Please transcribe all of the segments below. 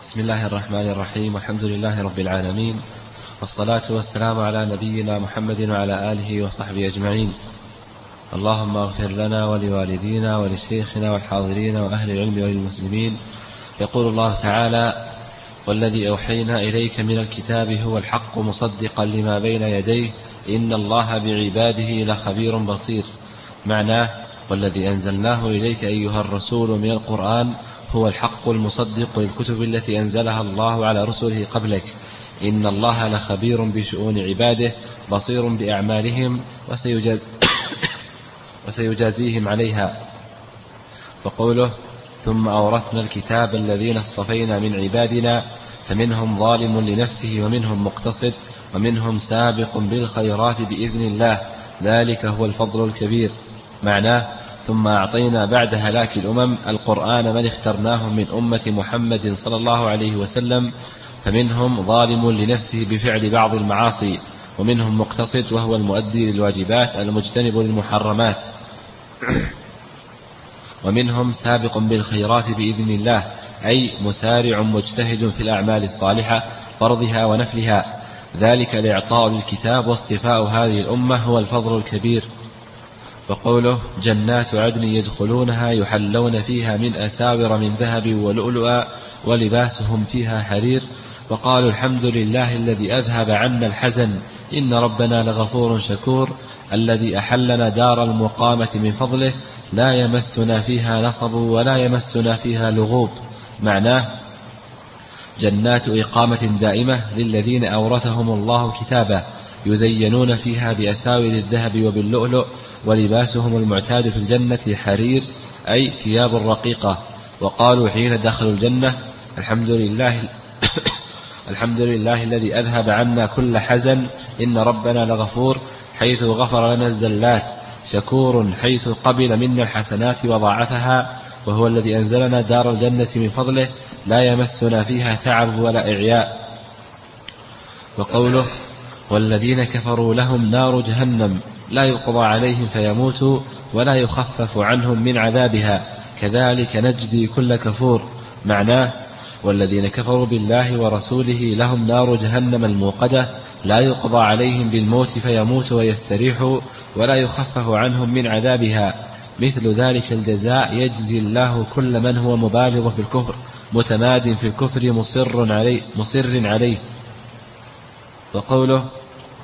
بسم الله الرحمن الرحيم، والحمد لله رب العالمين، والصلاة والسلام على نبينا محمد وعلى آله وصحبه أجمعين. اللهم اغفر لنا ولوالدينا ولشيخنا والحاضرين وأهل العلم وللمسلمين. يقول الله تعالى: والذي أوحينا إليك من الكتاب هو الحق مصدقا لما بين يديه إن الله بعباده لخبير بصير. معناه: والذي أنزلناه إليك أيها الرسول من القرآن هو الحق المصدق للكتب التي أنزلها الله على رسله قبلك، إن الله لخبير بشؤون عباده بصير بأعمالهم وسيجازيهم عليها. وقوله: ثم أورثنا الكتاب الذين اصطفينا من عبادنا فمنهم ظالم لنفسه ومنهم مقتصد ومنهم سابق بالخيرات بإذن الله ذلك هو الفضل الكبير. معناه: ثم أعطينا بعد هلاك الأمم القرآن من اخترناهم من أمة محمد صلى الله عليه وسلم، فمنهم ظالم لنفسه بفعل بعض المعاصي، ومنهم مقتصد وهو المؤدي للواجبات المجتنب للمحرمات، ومنهم سابق بالخيرات بإذن الله، أي مسارع مجتهد في الأعمال الصالحة فرضها ونفلها. ذلك الإعطاء للكتاب واصطفاء هذه الأمة هو الفضل الكبير. وقوله: جنات عدن يدخلونها يحلون فيها من أساور من ذهب ولؤلؤا ولباسهم فيها حرير. وقالوا: الحمد لله الذي أذهب عنا الحزن إن ربنا لغفور شكور، الذي أحلنا دار المقامة من فضله لا يمسنا فيها نصب ولا يمسنا فيها لغوب. معناه: جنات إقامة دائمة للذين أورثهم الله كتابه يزينون فيها بأساور الذهب وباللؤلؤ، ولباسهم المعتاد في الجنة حرير، أي ثياب رقيقة. وقالوا حين دخلوا الجنة: الحمد لله الذي أذهب عنا كل حزن إن ربنا لغفور، حيث غفر لنا الزلات، شكور حيث قبل منا الحسنات وضاعفها، وهو الذي أنزلنا دار الجنة من فضله لا يمسنا فيها تعب ولا إعياء. وقوله: والذين كفروا لهم نار جهنم لا يقضى عليهم فيموتوا ولا يخفف عنهم من عذابها كذلك نجزي كل كفور. معناه: والذين كفروا بالله ورسوله لهم نار جهنم الموقدة لا يقضى عليهم بالموت فيموتوا ويستريحوا ولا يخفف عنهم من عذابها، مثل ذلك الجزاء يجزي الله كل من هو مبالغ في الكفر متماد في الكفر مصر عليه. وقوله: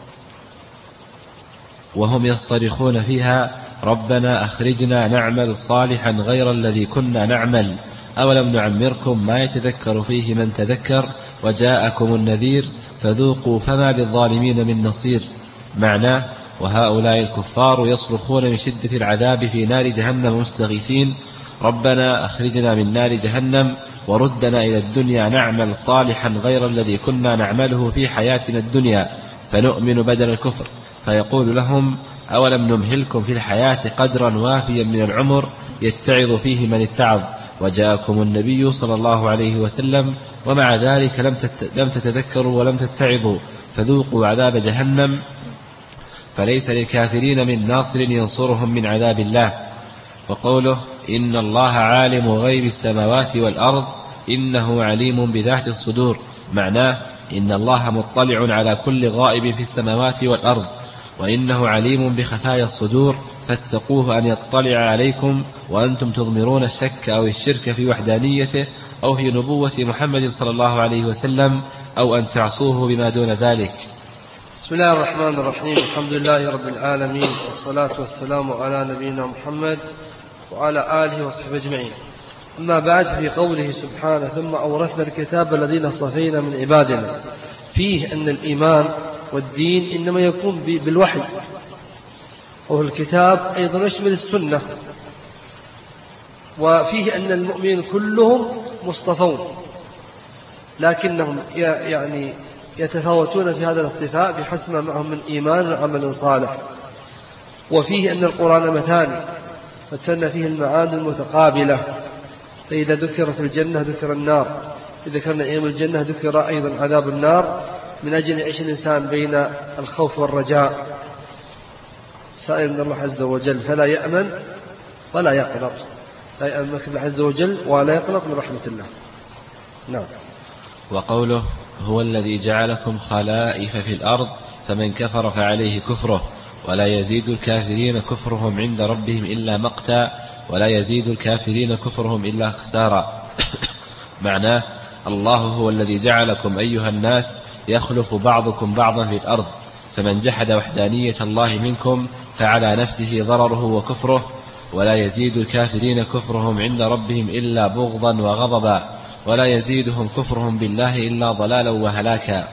وهم يصطرخون فيها ربنا أخرجنا نعمل صالحا غير الذي كنا نعمل أولم نعمركم ما يتذكر فيه من تذكر وجاءكم النذير فذوقوا فما للظالمين من نصير. معناه: وهؤلاء الكفار يصرخون من شدة العذاب في نار جهنم مستغيثين: ربنا أخرجنا من نار جهنم وردنا إلى الدنيا نعمل صالحا غير الذي كنا نعمله في حياتنا الدنيا فنؤمن بدل الكفر. فيقول لهم: أولم نمهلكم في الحياة قدرا وافيا من العمر يتعظ فيه من اتعظ وجاءكم النبي صلى الله عليه وسلم ومع ذلك لم تتذكروا ولم تتعظوا فذوقوا عذاب جهنم فليس للكافرين من ناصر ينصرهم من عذاب الله. وقوله: إن الله عالم غيب السماوات والأرض إنه عليم بذات الصدور. معناه: إن الله مطلع على كل غائب في السماوات والأرض، وإنه عليم بخفايا الصدور، فاتقوه أن يطلع عليكم وأنتم تضمرون الشك أو الشرك في وحدانيته أو في نبوة محمد صلى الله عليه وسلم، أو أن تعصوه بما دون ذلك. بسم الله الرحمن الرحيم، الحمد لله رب العالمين، والصلاة والسلام على نبينا محمد وعلى آله وصحبه أجمعين. أما بعد، في قوله سبحانه: ثم أورثنا الكتاب الذين اصطفينا من عبادنا، فيه أن الإيمان والدين إنما يكون بالوحي، والكتاب أيضا يشمل السنة، وفيه أن المؤمنين كلهم مصطفون، لكنهم يعني يتفاوتون في هذا الاصطفاء بحسب ما معهم من إيمان وعمل صالح. وفيه أن القرآن مثاني، فثنى فيه المعاني المتقابلة، فإذا ذكرت الجنة ذكر النار، إذا ذكرنا نعيم الجنة ذكر أيضا عذاب النار، من أجل يعيش الإنسان بين الخوف والرجاء، سائل من الله عز وجل فلا يأمن ولا يقنط، لا يأمن من الله عز وجل ولا يقنط من رحمة الله. نعم. وقوله هو الذي جعلكم خلائف في الأرض فمن كفر فعليه كفره ولا يزيد الكافرين كفرهم عند ربهم إلا مقتا ولا يزيد الكافرين كفرهم إلا خسارا. معناه الله هو الذي جعلكم أيها الناس يخلف بعضكم بعضا في الأرض، فمن جحد وحدانية الله منكم فعلى نفسه ضرره وكفره ولا يزيد الكافرين كفرهم عند ربهم إلا بغضا وغضبا ولا يزيدهم كفرهم بالله إلا ضلالا وهلاكا.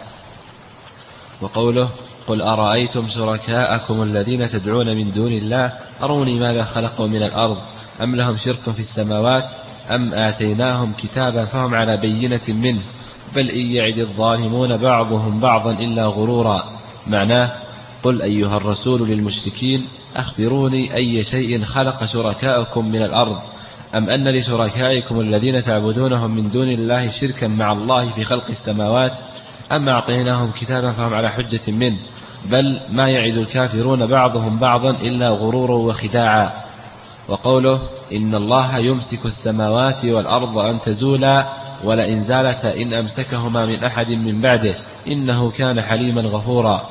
وقوله قل أرأيتم شركاءكم الذين تدعون من دون الله أروني ماذا خلقوا من الأرض أم لهم شرك في السماوات أم آتيناهم كتابا فهم على بينة منه بل إن يعد الظالمون بعضهم بعضا إلا غرورا. معناه قل أيها الرسول للمشركين أخبروني أي شيء خلق شركاءكم من الأرض أم أن لشركائكم الذين تعبدونهم من دون الله شركا مع الله في خلق السماوات أم أعطيناهم كتابا فهم على حجة منه بل ما يعد الكافرون بعضهم بعضا إلا غرورا وخداعا. وقوله إن الله يمسك السماوات والأرض أن تزولا ولئن زالتا إن أمسكهما من أحد من بعده إنه كان حليما غفورا.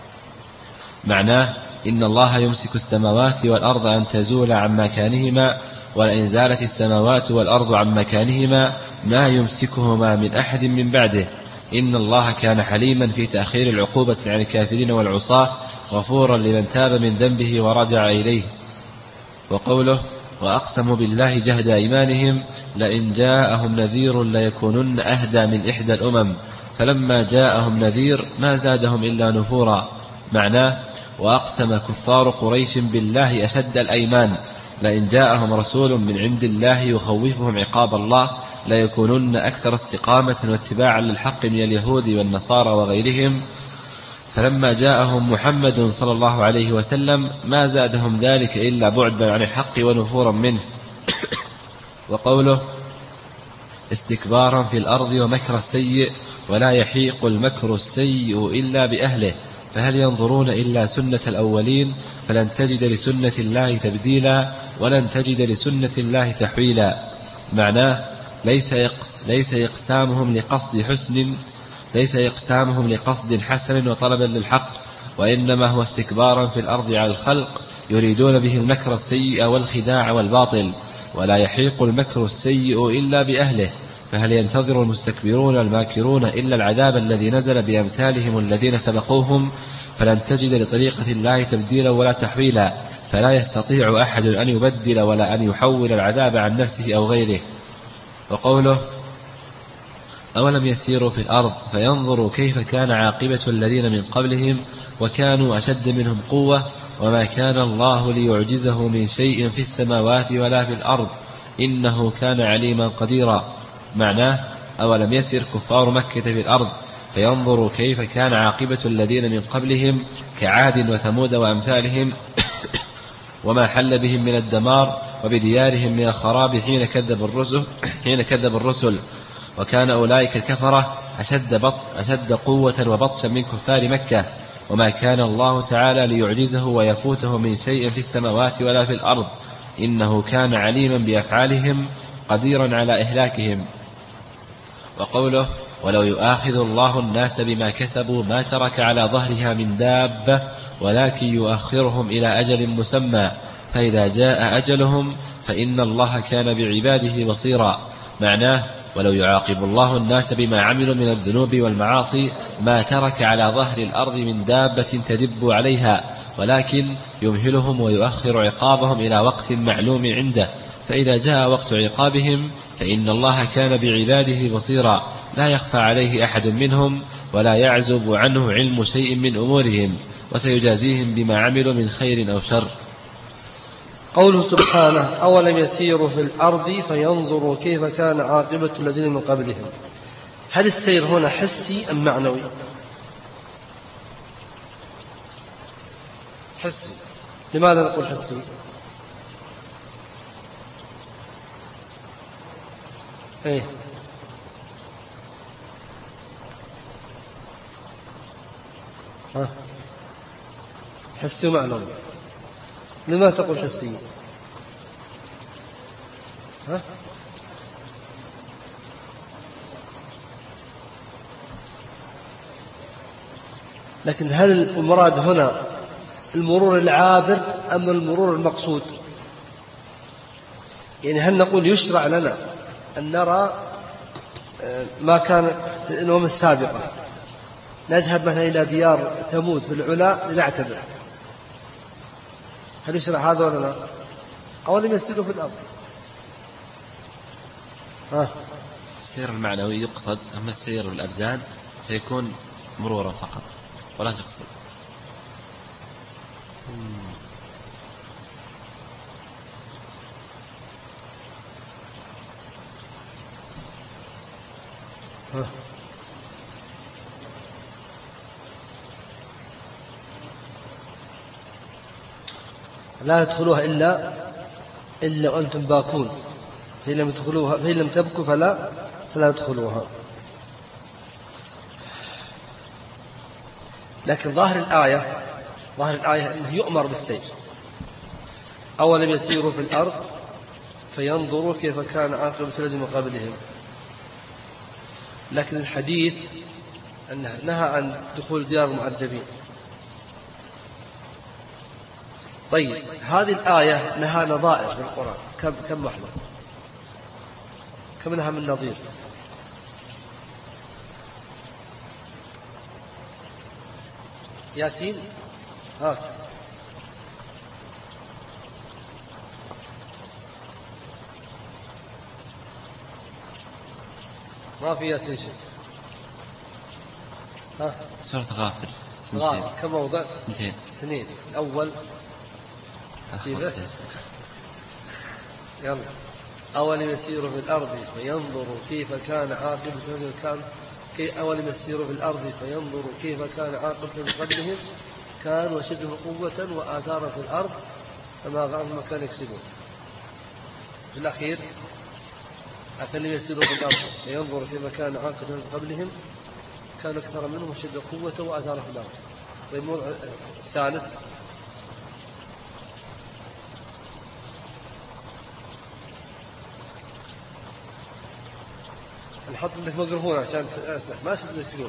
معناه إن الله يمسك السماوات والأرض أن تزولا عن مكانهما ولئن زالت السماوات والأرض عن مكانهما ما يمسكهما من أحد من بعده إن الله كان حليما في تأخير العقوبة عن الكافرين والعصاة غفورا لمن تاب من ذنبه ورجع إليه. وقوله وأقسموا بالله جهد أيمانهم لئن جاءهم نذير ليكونن أهدى من إحدى الأمم فلما جاءهم نذير ما زادهم إلا نفورا. معناه وأقسم كفار قريش بالله أشد الأيمان لئن جاءهم رسول من عند الله يخوفهم عقاب الله ليكونن أكثر استقامة واتباعا للحق من اليهود والنصارى وغيرهم فلما جاءهم محمد صلى الله عليه وسلم ما زادهم ذلك إلا بعدا عن الحق ونفورا منه. وقوله استكبارا في الأرض ومكر السيء ولا يحيق المكر السيء إلا بأهله فهل ينظرون إلا سنة الأولين فلن تجد لسنة الله تبديلا ولن تجد لسنة الله تحويلا. معناه ليس إقسامهم لقصد حسن وطلبا للحق وإنما هو استكبارا في الأرض على الخلق يريدون به المكر السيء والخداع والباطل ولا يحيق المكر السيء إلا بأهله فهل ينتظر المستكبرون الماكرون إلا العذاب الذي نزل بأمثالهم الذين سبقوهم فلن تجد لطريقة الله تبديلا ولا تحويلا فلا يستطيع أحد أن يبدل ولا أن يحول العذاب عن نفسه أو غيره. وقوله أولم يسيروا في الأرض فينظروا كيف كان عاقبة الذين من قبلهم وكانوا أشد منهم قوة وما كان الله ليعجزه من شيء في السماوات ولا في الأرض إنه كان عليما قديرا. معناه أولم يسر كفار مكة في الأرض فينظروا كيف كان عاقبة الذين من قبلهم كعاد وثمود وأمثالهم وما حل بهم من الدمار وبديارهم من الخراب حين كذب الرسل وكان أولئك الكفرة أشد قوة وبطشا من كفار مكة وما كان الله تعالى ليعجزه ويفوته من شيء في السماوات ولا في الأرض إنه كان عليما بأفعالهم قديرا على إهلاكهم. وقوله ولو يؤاخذ الله الناس بما كسبوا ما ترك على ظهرها من دابة ولكن يؤخرهم إلى أجل مسمى فإذا جاء أجلهم فإن الله كان بعباده بصيرا. معناه ولو يعاقب الله الناس بما عملوا من الذنوب والمعاصي ما ترك على ظهر الأرض من دابة تدب عليها ولكن يمهلهم ويؤخر عقابهم إلى وقت معلوم عنده فإذا جاء وقت عقابهم فإن الله كان بعباده بصيرا لا يخفى عليه أحد منهم ولا يعزب عنه علم شيء من أمورهم وسيجازيهم بما عملوا من خير أو شر. قوله سبحانه أولم يسيروا في الأرض فينظروا كيف كان عاقبة الذين من قبلهم هل السير هنا حسي أم معنوي؟ حسي. لماذا نقول حسي؟ ايه حسي ومعنوي. لما تقول حسي؟ لكن هل المراد هنا المرور العابر أم المرور المقصود؟ يعني هل نقول يشرع لنا أن نرى ما كان في الأمم السابقة، نذهب مثلا إلى ديار ثمود في العلا لنعتبر، هل يشرع هذا ولا لا؟ أو لم يسيروا في الأرض؟ السير المعنوي يقصد، أما السير الأبدان فيكون مرورا فقط ولا تقصد. لا يدخلوها إلا وأنتم باكون، فإن لم تبكوا فلا يدخلوها. لكن ظاهر الآية أنه يؤمر بالسير. أولم يسيروا في الأرض فينظروا كيف كان عاقبة الذين من قبلهم. لكن الحديث أنه نهى عن دخول ديار المعذبين. طيب هذه الآية لها نظائر في القرآن كم واحدة؟ كم لها من نظير؟ ياسين هات. ما في ياسين شيء. سورة غافر كم موضع؟ 2. الأول يلا. أولم يسيروا في الأرض فينظروا كيف كان عاقبة الذين أولم يسيروا في الأرض فينظروا كيف كان عاقبة من قبلهم كانوا أشد قوة وآثارا في الأرض فما غيرهم ما كانوا يكسبون. في الأخير أفلم يسيروا في الأرض فينظروا كيف كان عاقبة من قبلهم كانوا أكثر منهم أشد قوة وآثارا في الأرض. والموضوع الثالث نحط لك ميكروفون عشان تسمع ما تقدر تقول.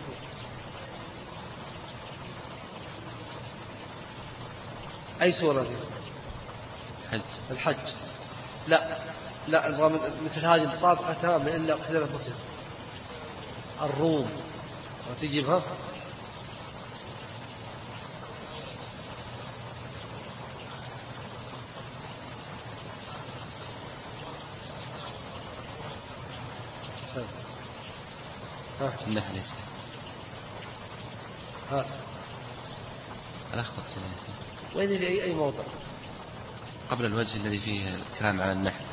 أي سورة دي؟ الحج. لا مثل هذه مطابقة تامة إلا اختلاف بسيط. الروم ما تجيبها. النحل هات. ألخبط في ياسين. وين في أي موضع؟ قبل الوجه الذي فيه الكلام عن النحل.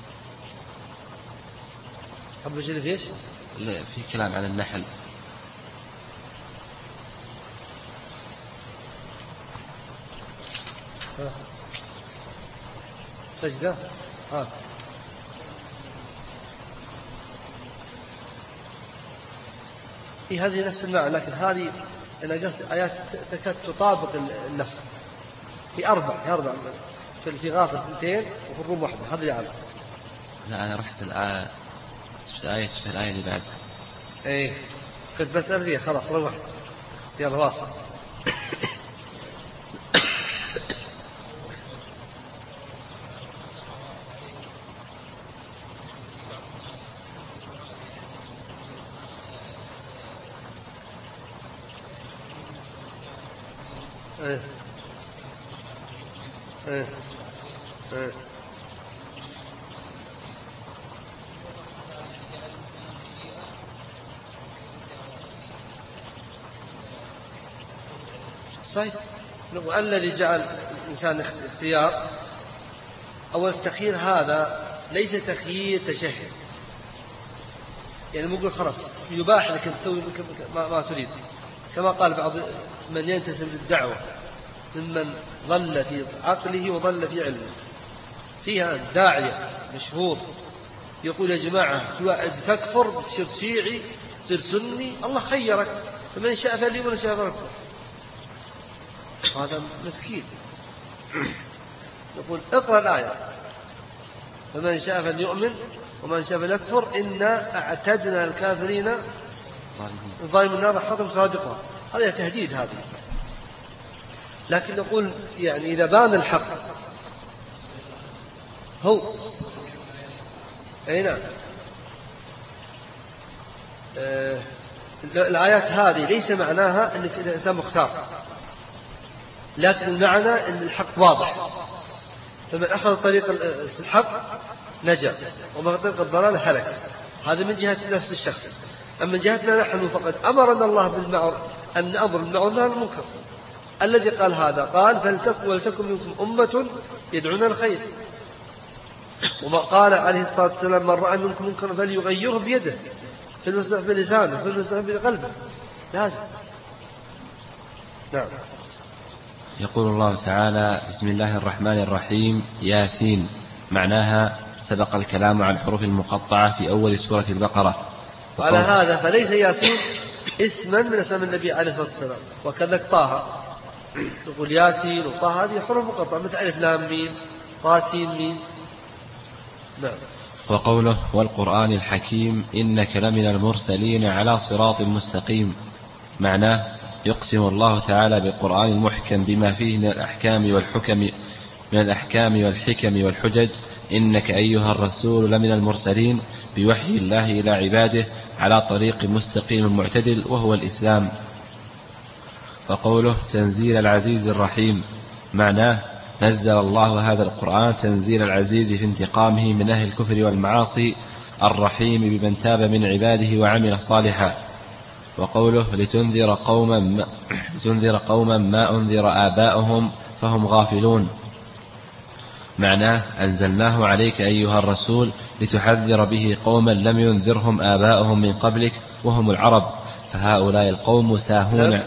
قبل الوجه اللي فيه إيش؟ لا، فيه كلام عن النحل. سجدة هات. هذه نفس المعنى، لكن هذه أنا قصد آيات تكاد تطابق اللفظ. في أربع في غافر 2 وفي الروم 1. هذا اللي أعرف. لا أنا رحت الآية شفت آية شبه الآية اللي بعدها. إيه كنت بسأل فيها خلاص روحت. يلا واصل. صحيح. والذي جعل الإنسان اختيار أول التخيير هذا ليس تخيير تشهي، يعني مو يقول خلاص يباح لك أن تسوي ما تريد، كما قال بعض من ينتسب للدعوة ممن ظل في عقله وظل في علمه. فيها داعية مشهور يقول يا جماعة بتكفر بتصير شيعي تصير سني، الله خيرك فمن شاء فليؤمن ومن شاء فليكفر. هذا مسكين. يقول اقرأ الآية فمن شاء فليؤمن ومن شاء فليكفر إنا أعتدنا الكافرين ظالم النار حطم صادقها. هذا تهديد هذا. لكن نقول يعني إذا بان الحق هو أي نعم. الآيات هذه ليس معناها أنك الإنسان مختار، لكن المعنى أن الحق واضح، فمن أخذ طريق الحق نجا ومن أخذ طريق الضلال هلك. هذا من جهة نفس الشخص. أما من جهتنا نحن فقد أمرنا الله بالمعروف أن نأمر بالمعروف وننهى عن المنكر. الذي قال هذا قال ولتكن منكم أمة يدعون الخير، وما قال عليه الصلاة والسلام من رأى منكم منكرا فليغيره بيده، في المستحب بلسانه، في المستحب بقلبه، لازم. نعم. يقول الله تعالى: بسم الله الرحمن الرحيم، ياسين. معناها سبق الكلام عن الحروف المقطعة في أول سورة البقرة. وعلى هذا فليس ياسين اسما من اسم النبي عليه الصلاة والسلام. وكذلك طه، نقول ياسين وطه هذه حروف مقطعة مثل ألف لام ميم طا سين ميم. نعم. وقوله: والقرآن الحكيم إنك لمن المرسلين على صراط مستقيم. معناه يقسم الله تعالى بالقرآن المحكم بما فيه من الأحكام والحكم والحجج، إنك أيها الرسول لمن المرسلين بوحي الله إلى عباده على طريق مستقيم معتدل وهو الإسلام. وقوله: تنزيل العزيز الرحيم. معناه نزل الله هذا القرآن تنزيل العزيز في انتقامه من أهل الكفر والمعاصي، الرحيم بمن تاب من عباده وعمل صالحا. وقوله: لتنذر قوما ما أنذر آباؤهم فهم غافلون. معناه أنزلناه عليك أيها الرسول لتحذر به قوما لم ينذرهم آباؤهم من قبلك وهم العرب، فهؤلاء القوم ساهون.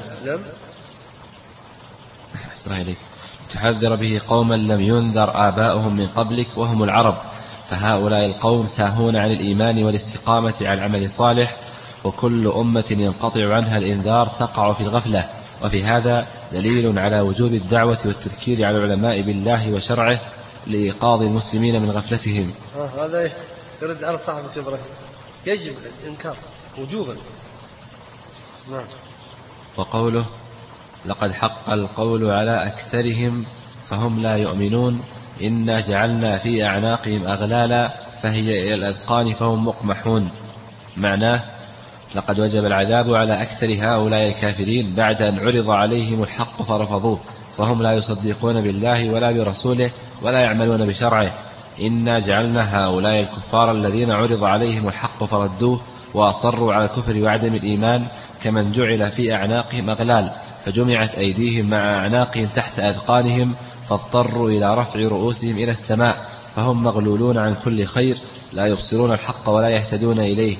تحذر به قوما لم ينذر آباؤهم من قبلك وهم العرب، فهؤلاء القوم ساهون عن الإيمان والاستقامة على العمل الصالح، وكل أمة ينقطع عنها الإنذار تقع في الغفلة. وفي هذا دليل على وجوب الدعوة والتذكير على العلماء بالله وشرعه لإيقاظ المسلمين من غفلتهم. هذا يرد على صاحب إبراهيم، يجب الإنكار وجوبا. نعم. وقوله: لقد حق القول على أكثرهم فهم لا يؤمنون، إنا جعلنا في أعناقهم أغلالا فهي إلى الأذقان فهم مقمحون. معناه لقد وجب العذاب على أكثر هؤلاء الكافرين بعد أن عرض عليهم الحق فرفضوه، فهم لا يصدقون بالله ولا برسوله ولا يعملون بشرعه. إنا جعلنا هؤلاء الكفار الذين عرض عليهم الحق فردوه وأصروا على الكفر وعدم الإيمان كمن جعل في أعناقهم أغلال، فجمعت أيديهم مع أعناقهم تحت أذقانهم فاضطروا إلى رفع رؤوسهم إلى السماء، فهم مغلولون عن كل خير لا يبصرون الحق ولا يهتدون إليه.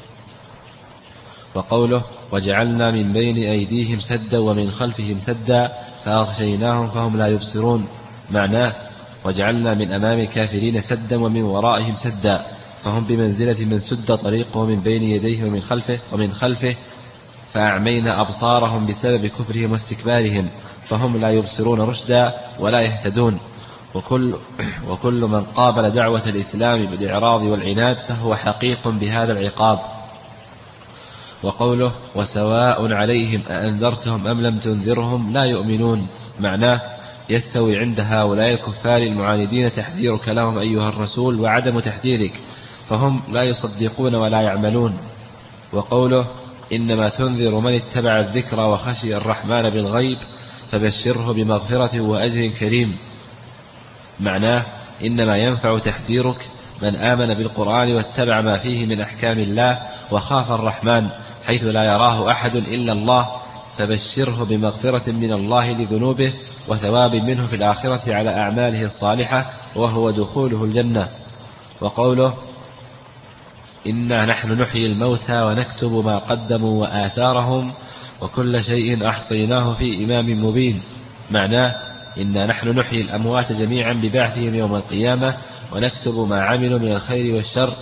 وقوله: وجعلنا من بين أيديهم سدا ومن خلفهم سدا فأغشيناهم فهم لا يبصرون. معناه وجعلنا من أمام الكافرين سدا ومن ورائهم سدا، فهم بمنزلة من سد طريقه من بين يديه ومن خلفه فأعمينا أبصارهم بسبب كفرهم واستكبارهم، فهم لا يبصرون رشدا ولا يهتدون. وكل من قابل دعوة الإسلام بالإعراض والعناد فهو حقيق بهذا العقاب. وقوله: وسواء عليهم أأنذرتهم أم لم تنذرهم لا يؤمنون. معناه يستوي عند هؤلاء الكفار المعاندين تحذيرك لهم أيها الرسول وعدم تحذيرك، فهم لا يصدقون ولا يعملون. وقوله: إنما تنذر من اتبع الذكر وخشي الرحمن بالغيب فبشره بمغفرة وأجر كريم. معناه إنما ينفع تحذيرك من آمن بالقرآن واتبع ما فيه من أحكام الله وخاف الرحمن حيث لا يراه أحد إلا الله، فبشره بمغفرة من الله لذنوبه وثواب منه في الآخرة على أعماله الصالحة وهو دخوله الجنة. وقوله: إنا نحن نحيي الموتى ونكتب ما قدموا وآثارهم وكل شيء أحصيناه في إمام مبين. معناه إنا نحن نحيي الأموات جميعا ببعثهم يوم القيامة ونكتب ما عملوا من الخير والشر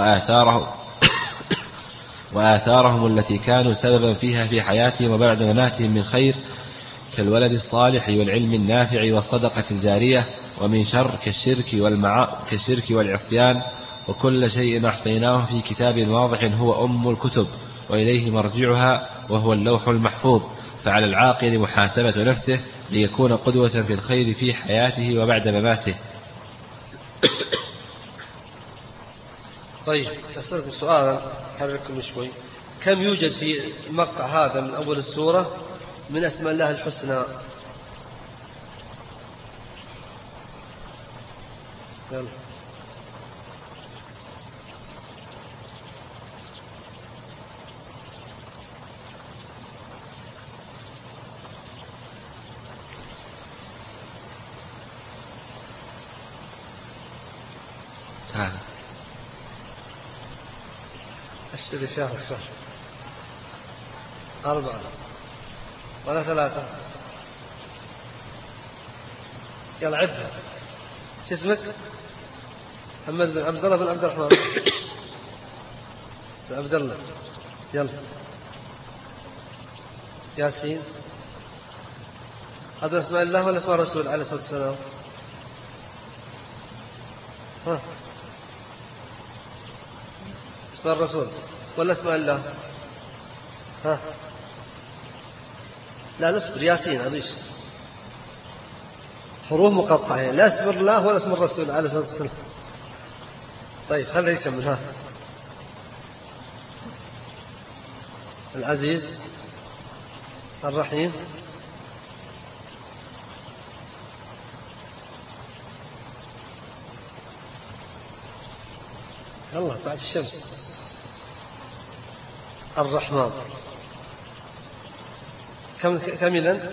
وآثارهم التي كانوا سببا فيها في حياتهم وبعد مماتهم من خير كالولد الصالح والعلم النافع والصدقة الجارية، ومن شر كالشرك والعصيان، وكل شيء أحصيناه في كتاب واضح هو أم الكتب وإليه مرجعها وهو اللوح المحفوظ، فعلى العاقل محاسبة نفسه ليكون قدوة في الخير في حياته وبعد مماته. طيب أسألكم سؤالا حرككم شوي. كم يوجد في المقطع هذا من أول السورة من أسماء الله الحسنى؟ يلا. هذا الشيء شافك 4 ولا 3؟ يلا عدها. شو اسمك؟ محمد بن عبد الله بن عبد الرحمن بن عبد الله. يلا. ياسين. هذا اسماء الله ولا اسماء الرسول عليه الصلاة والسلام؟ ها، اسماء الرسول ولا اسماء الله؟ ها، لا نصبر. ياسين هذيش حروف مقطعة، لا اسم الله ولا اسم الرسول عليه الصلاة والسلام. طيب خليه يكمل. ها، العزيز، الرحيم، الله بعد الشمس، الرحمن. كم إذن؟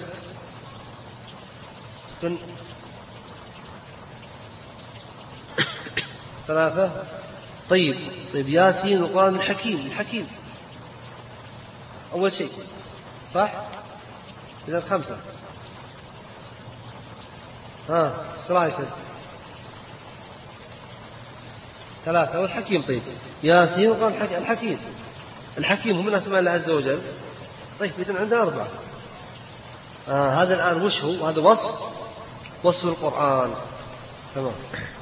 3. طيب ياسين القرآن الحكيم أول شيء صح؟ إذن 5. ها، ايش رايك؟ 3 والحكيم. طيب ياسين القرآن الحكيم هو من أسماء الله عز وجل. طيب إذن عندنا 4. هذا الآن وش هو؟ هذا وصف القرآن. تمام.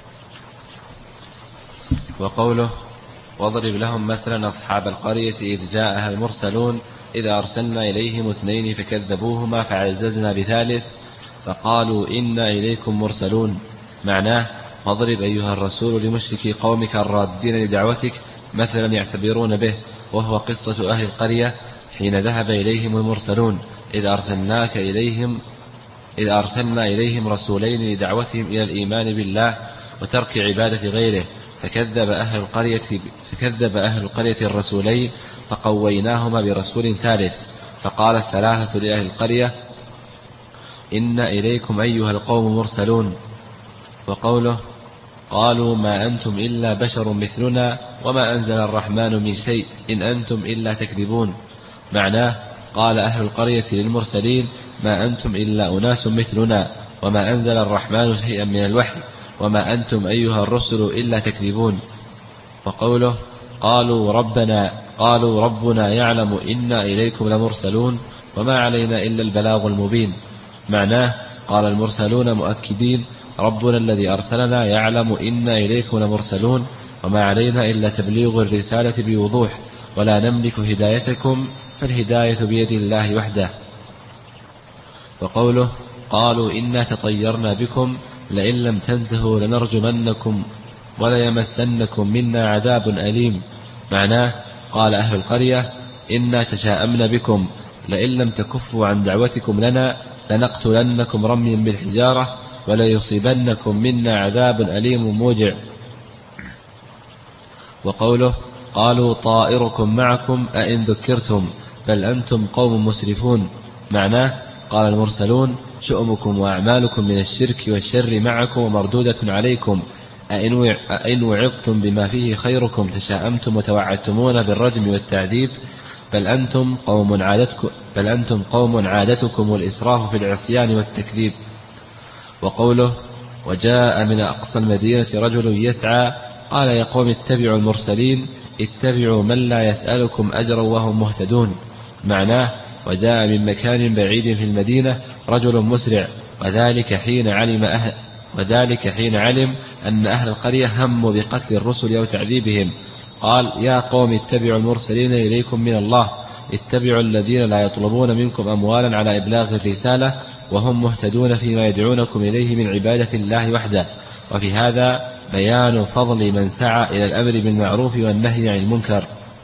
وقوله واضرب لهم مثلا أصحاب القرية إذ جاءها المرسلون إذا أرسلنا إليهم 2 فكذبوهما فعززنا ب3 فقالوا إنا إليكم مرسلون. معناه واضرب أيها الرسول لمشركي قومك الرادين لدعوتك مثلا يعتبرون به، وهو قصة أهل القرية حين ذهب إليهم المرسلون إذ أرسلنا إليهم رسولين لدعوتهم إلى الإيمان بالله وترك عبادة غيره، فكذب أهل القرية الرسولين فقويناهما برسول ثالث، فقال 3 لأهل القرية إنا إليكم أيها القوم مرسلون. وقوله قالوا ما أنتم إلا بشر مثلنا وما أنزل الرحمن من شيء إن أنتم إلا تكذبون. معناه قال أهل القرية للمرسلين ما أنتم إلا أناس مثلنا وما أنزل الرحمن شيئا من الوحي وما أنتم أيها الرسل إلا تكذبون. وقوله قالوا ربنا يعلم إنا إليكم لمرسلون وما علينا إلا البلاغ المبين. معناه قال المرسلون مؤكدين ربنا الذي أرسلنا يعلم إنا إليكم لمرسلون وما علينا إلا تبليغ الرسالة بوضوح ولا نملك هدايتكم فالهداية بيد الله وحده. وقوله قالوا إنا تطيرنا بكم لئن لم تنتهوا لنرجمنكم وليمسنكم منا عذاب أليم. معناه قال أهل القرية إنا تشاءمنا بكم لئن لم تكفوا عن دعوتكم لنا لنقتلنكم رميا بالحجارة وليصيبنكم منا عذاب أليم موجع. وقوله قالوا طائركم معكم أئن ذكرتم بل أنتم قوم مسرفون. معناه قال المرسلون شؤمكم وأعمالكم من الشرك والشر معكم ومردودة عليكم أئن وعظتم بما فيه خيركم تشاءمتم وتوعدتمون بالرجم والتعذيب بل أنتم قوم عادتكم والإسراف في العصيان والتكذيب. وقوله وجاء من أقصى المدينة رجل يسعى قال يا قوم اتبعوا المرسلين اتبعوا من لا يسألكم أجرا وهم مهتدون. معناه وجاء من مكان بعيد في المدينة رجل مسرع وذلك حين علم أن أهل القرية هموا بقتل الرسل أو تعذيبهم قال يا قوم اتبعوا المرسلين إليكم من الله اتبعوا الذين لا يطلبون منكم أموالا على إبلاغ الرسالة وهم مهتدون فيما يدعونكم إليه من عبادة الله وحده. وفي هذا بيان فضل من سعى إلى الأمر بالمعروف والنهي عن المنكر.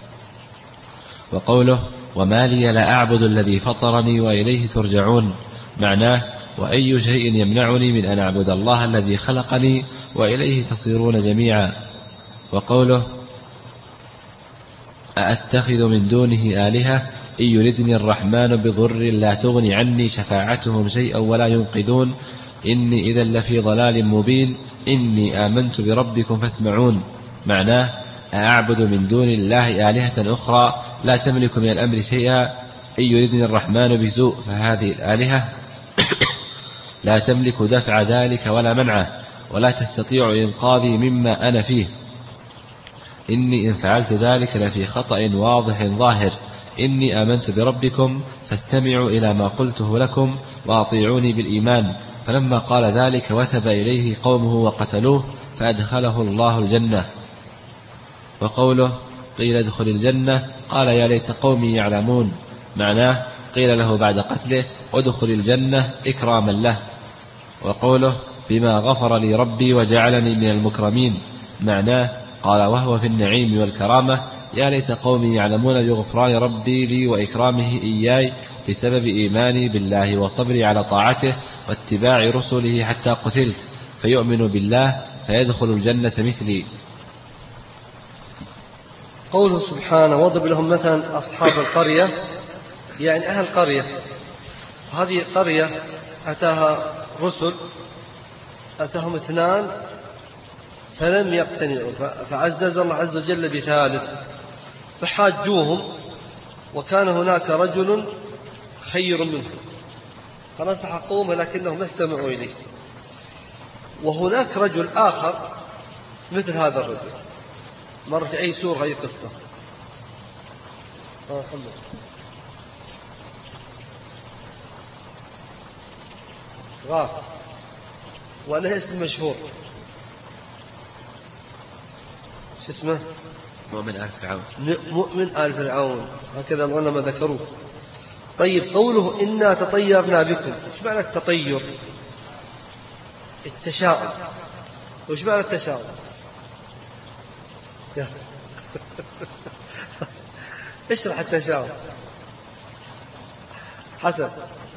وقوله وما لي لا أعبد الذي فطرني وإليه ترجعون، معناه وأي شيء يمنعني من أن أعبد الله الذي خلقني وإليه تصيرون جميعا. وقوله أأتخذ من دونه آلهة إن يردني الرحمن بضر لا تغني عني شفاعتهم شيئا ولا ينقذون إني إذا لفي ضلال مبين إني آمنت بربكم فاسمعون، معناه أعبد من دون الله آلهة أخرى لا تملك من الأمر شيئا إن يردني الرحمن بسوء، فهذه الآلهة لا تملك دفع ذلك ولا منعه ولا تستطيع إنقاذي مما أنا فيه، إني إن فعلت ذلك لفي خطأ واضح ظاهر، إني آمنت بربكم فاستمعوا إلى ما قلته لكم وأطيعوني بالإيمان. فلما قال ذلك وثب إليه قومه وقتلوه فأدخله الله الجنة. وقوله قيل ادخل الجنة قال يا ليت قومي يعلمون، معناه قيل له بعد قتله ادخل الجنة إكراما له. وقوله بما غفر لي ربي وجعلني من المكرمين، معناه قال وهو في النعيم والكرامة يا ليت قومي يعلمون بغفران ربي لي وإكرامه إياي بسبب إيماني بالله وصبري على طاعته واتباع رسله حتى قتلت فيؤمن بالله فيدخل الجنة مثلي. قوله سبحانه واضرب لهم مثلا أصحاب القرية، يعني أهل قرية. هذه قرية أتاها رسل، أتاهم 2 فلم يقتنعوا، فعزز الله عز وجل بثالث فحاجوهم، وكان هناك رجل خير منهم فنصح قومه لكنهم ما استمعوا إليه. وهناك رجل آخر مثل هذا الرجل مر في أي سورة أي قصة. غافر وله اسم مشهور، شو اسمه؟ مؤمن آل فرعون. مؤمن آل فرعون، هكذا العلماء ذكروه. طيب قوله إنا تطيرنا بكم، إيش معنى التطير؟ التشاؤم. وإيش معنى التشاؤم؟ اشرح التشاؤم حسن.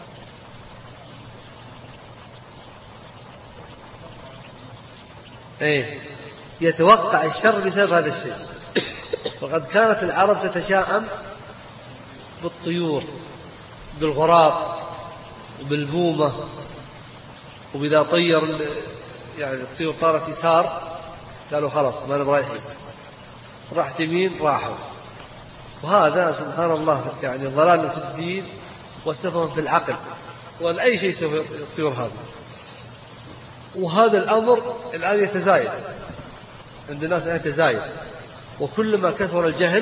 ايه يتوقع الشر بسبب هذا الشيء. وقد كانت العرب تتشاءم بالطيور، بالغراب وبالبومة، وإذا طير يعني الطيور طارت يسار قالوا خلاص ما نبغى رايحين، راحت يمين راحوا. وهذا سبحان الله يعني ضلال في الدين وسفه في العقل ولا أي شيء يسوي الطيور هذا. وهذا الأمر الآن يتزايد عند الناس، الآن يتزايد، وكلما كثر الجهل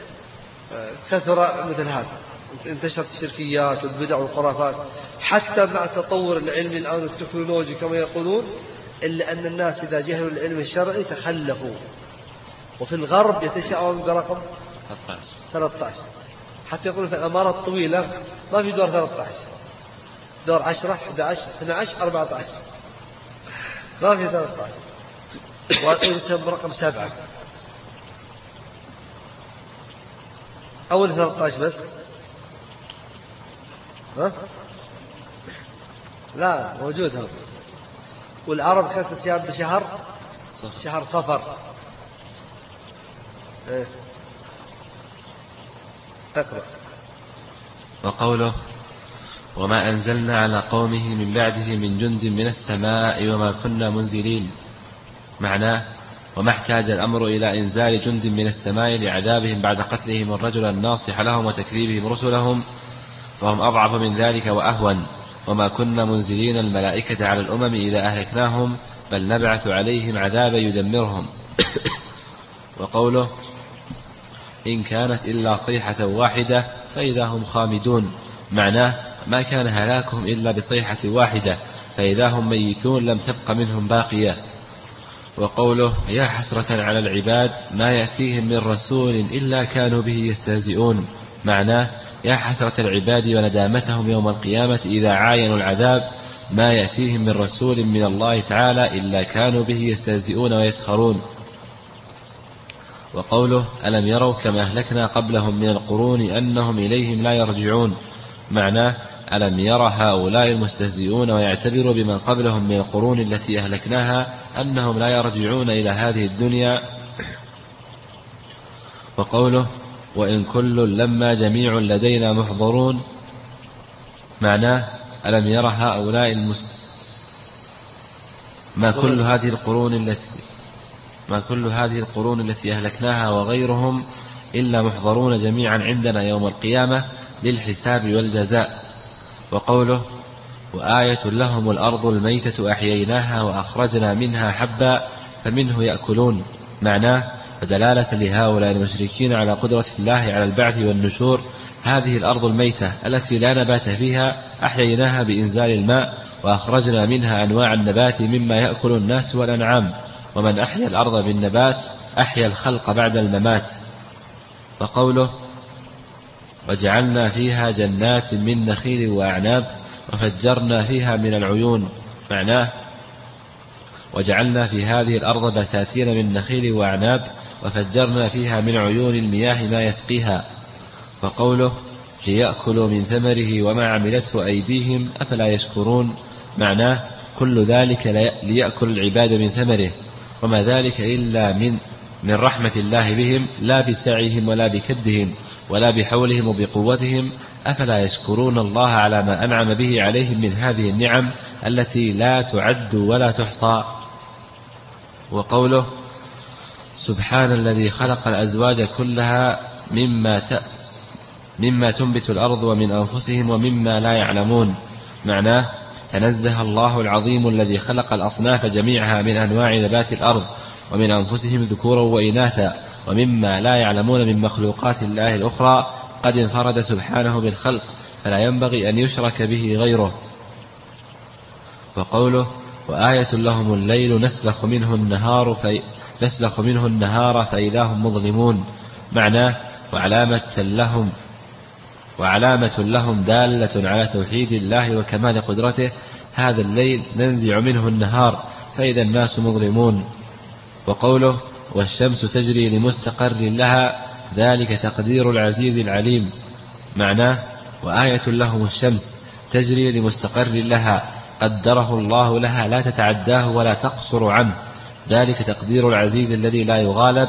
كثر مثل هذا، انتشرت الشركيات والبدع والخرافات، حتى مع التطور العلمي الآن والتكنولوجي كما يقولون، إلا أن الناس إذا جهلوا العلم الشرعي تخلفوا. وفي الغرب يتشاءمون برقم 13، حتى يقولون في الأمارات الطويلة ما في دور 13، دور 10 11 12 14 ما في 13، وينسب برقم 7 أول 13 بس. ها؟ لا موجود هم. والعرب كانت تتشابه بشهر شهر صفر. إيه؟ اقرأ. وقوله وما أنزلنا على قومه من بعده من جند من السماء وما كنا منزلين، معناه وما احتاج الأمر إلى إنزال جند من السماء لعذابهم بعد قتلهم الرجل الناصح لهم وتكذيبهم رسلهم، فهم أضعف من ذلك وأهون. وما كنا منزلين الملائكة على الأمم إذا أهلكناهم بل نبعث عليهم عذابا يدمرهم. وقوله إن كانت إلا صيحة واحدة فإذا هم خامدون، معناه ما كان هلاكهم إلا بصيحة واحدة فإذا هم ميتون لم تبق منهم باقية. وقوله يا حسرة على العباد ما يأتيهم من رسول إلا كانوا به يستهزئون، معناه يا حسرة العباد وندامتهم يوم القيامة إذا عاينوا العذاب ما يأتيهم من رسول من الله تعالى إلا كانوا به يستهزئون ويسخرون. وقوله ألم يروا كما أهلكنا قبلهم من القرون أنهم إليهم لا يرجعون، معناه ألم يرى هؤلاء المستهزئون ويعتبروا بمن قبلهم من القرون التي أهلكناها أنهم لا يرجعون إلى هذه الدنيا. وقوله وإن كل لما جميع لدينا محضرون، معناه ألم يرى هؤلاء ما كل هذه القرون التي أهلكناها وغيرهم إلا محضرون جميعا عندنا يوم القيامة للحساب والجزاء. وقوله وآية لهم الأرض الميتة أحييناها وأخرجنا منها حبا فمنه يأكلون، معناه ودلالة لهؤلاء المشركين على قدرة الله على البعث والنشور هذه الأرض الميتة التي لا نبات فيها أحييناها بإنزال الماء وأخرجنا منها أنواع النبات مما يأكل الناس والأنعام، ومن أحيا الأرض بالنبات أحيا الخلق بعد الممات. وقوله وجعلنا فيها جنات من نخيل وأعناب وفجرنا فيها من العيون، معناه وجعلنا في هذه الأرض بساتين من نخيل وأعناب وفجرنا فيها من عيون المياه ما يسقيها. وقوله ليأكلوا من ثمره وما عملته أيديهم أفلا يشكرون، معناه كل ذلك ليأكل العباد من ثمره، وما ذلك إلا من رحمة الله بهم لا بسعيهم ولا بكدهم ولا بحولهم وبقوتهم، أفلا يشكرون الله على ما أنعم به عليهم من هذه النعم التي لا تعد ولا تحصى. وقوله سبحان الذي خلق الأزواج كلها مما تنبت الأرض ومن أنفسهم ومما لا يعلمون، معناه تنزه الله العظيم الذي خلق الأصناف جميعها من أنواع نبات الأرض ومن أنفسهم ذكورا وإناثا ومما لا يعلمون من مخلوقات الله الأخرى، قد انفرد سبحانه بالخلق فلا ينبغي أن يشرك به غيره. وقوله وآية لهم الليل نسلخ منه النهار فإذا هم مظلمون، معناه وعلامة لهم دالة على توحيد الله وكمال قدرته، هذا الليل ننزع منه النهار فإذا الناس مظلمون. وقوله والشمس تجري لمستقر لها ذلك تقدير العزيز العليم، معناه وآية لهم الشمس تجري لمستقر لها قدره الله لها لا تتعداه ولا تقصر عنه، ذلك تقدير العزيز الذي لا يغالب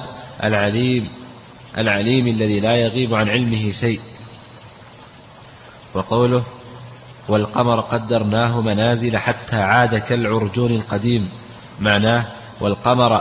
العليم الذي لا يغيب عن علمه شيء. وقوله والقمر قدرناه منازل حتى عاد كالعرجون القديم، معناه والقمر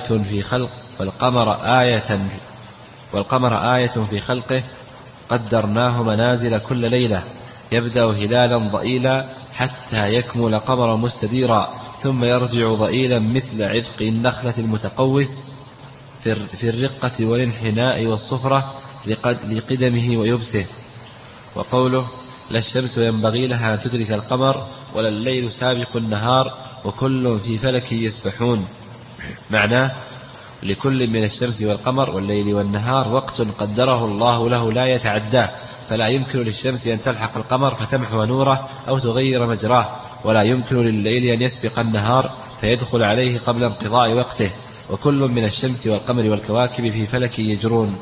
آية في خلقه قدرناه منازل كل ليلة، يبدأ هلالا ضئيلا حتى يكمل قمرا مستديرا ثم يرجع ضئيلا مثل عذق النخلة المتقوس في الرقة والانحناء والصفرة لقدمه ويبسه. وقوله لا الشمس ينبغي لها أن تدرك القمر ولا الليل سابق النهار وكل في فلك يسبحون، معناه لكل من الشمس والقمر والليل والنهار وقت قدره الله له لا يتعداه، فلا يمكن للشمس أن تلحق القمر فتمحو نوره أو تغير مجراه، ولا يمكن لليل أن يسبق النهار فيدخل عليه قبل انقضاء وقته، وكل من الشمس والقمر والكواكب في فلك يجرون.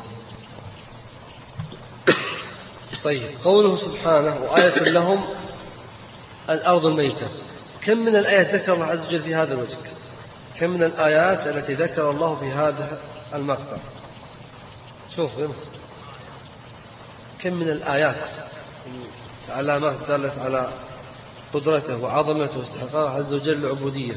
طيب قوله سبحانه وآية لهم الأرض الميتة، كم من الآيات ذكر الله عز وجل في هذا الوجه؟ كم من الآيات التي ذكر الله في هذا المقطع؟ شوف كم من الآيات علامات دالت على قدرته وعظمته واستحقاقه عز وجل العبودية.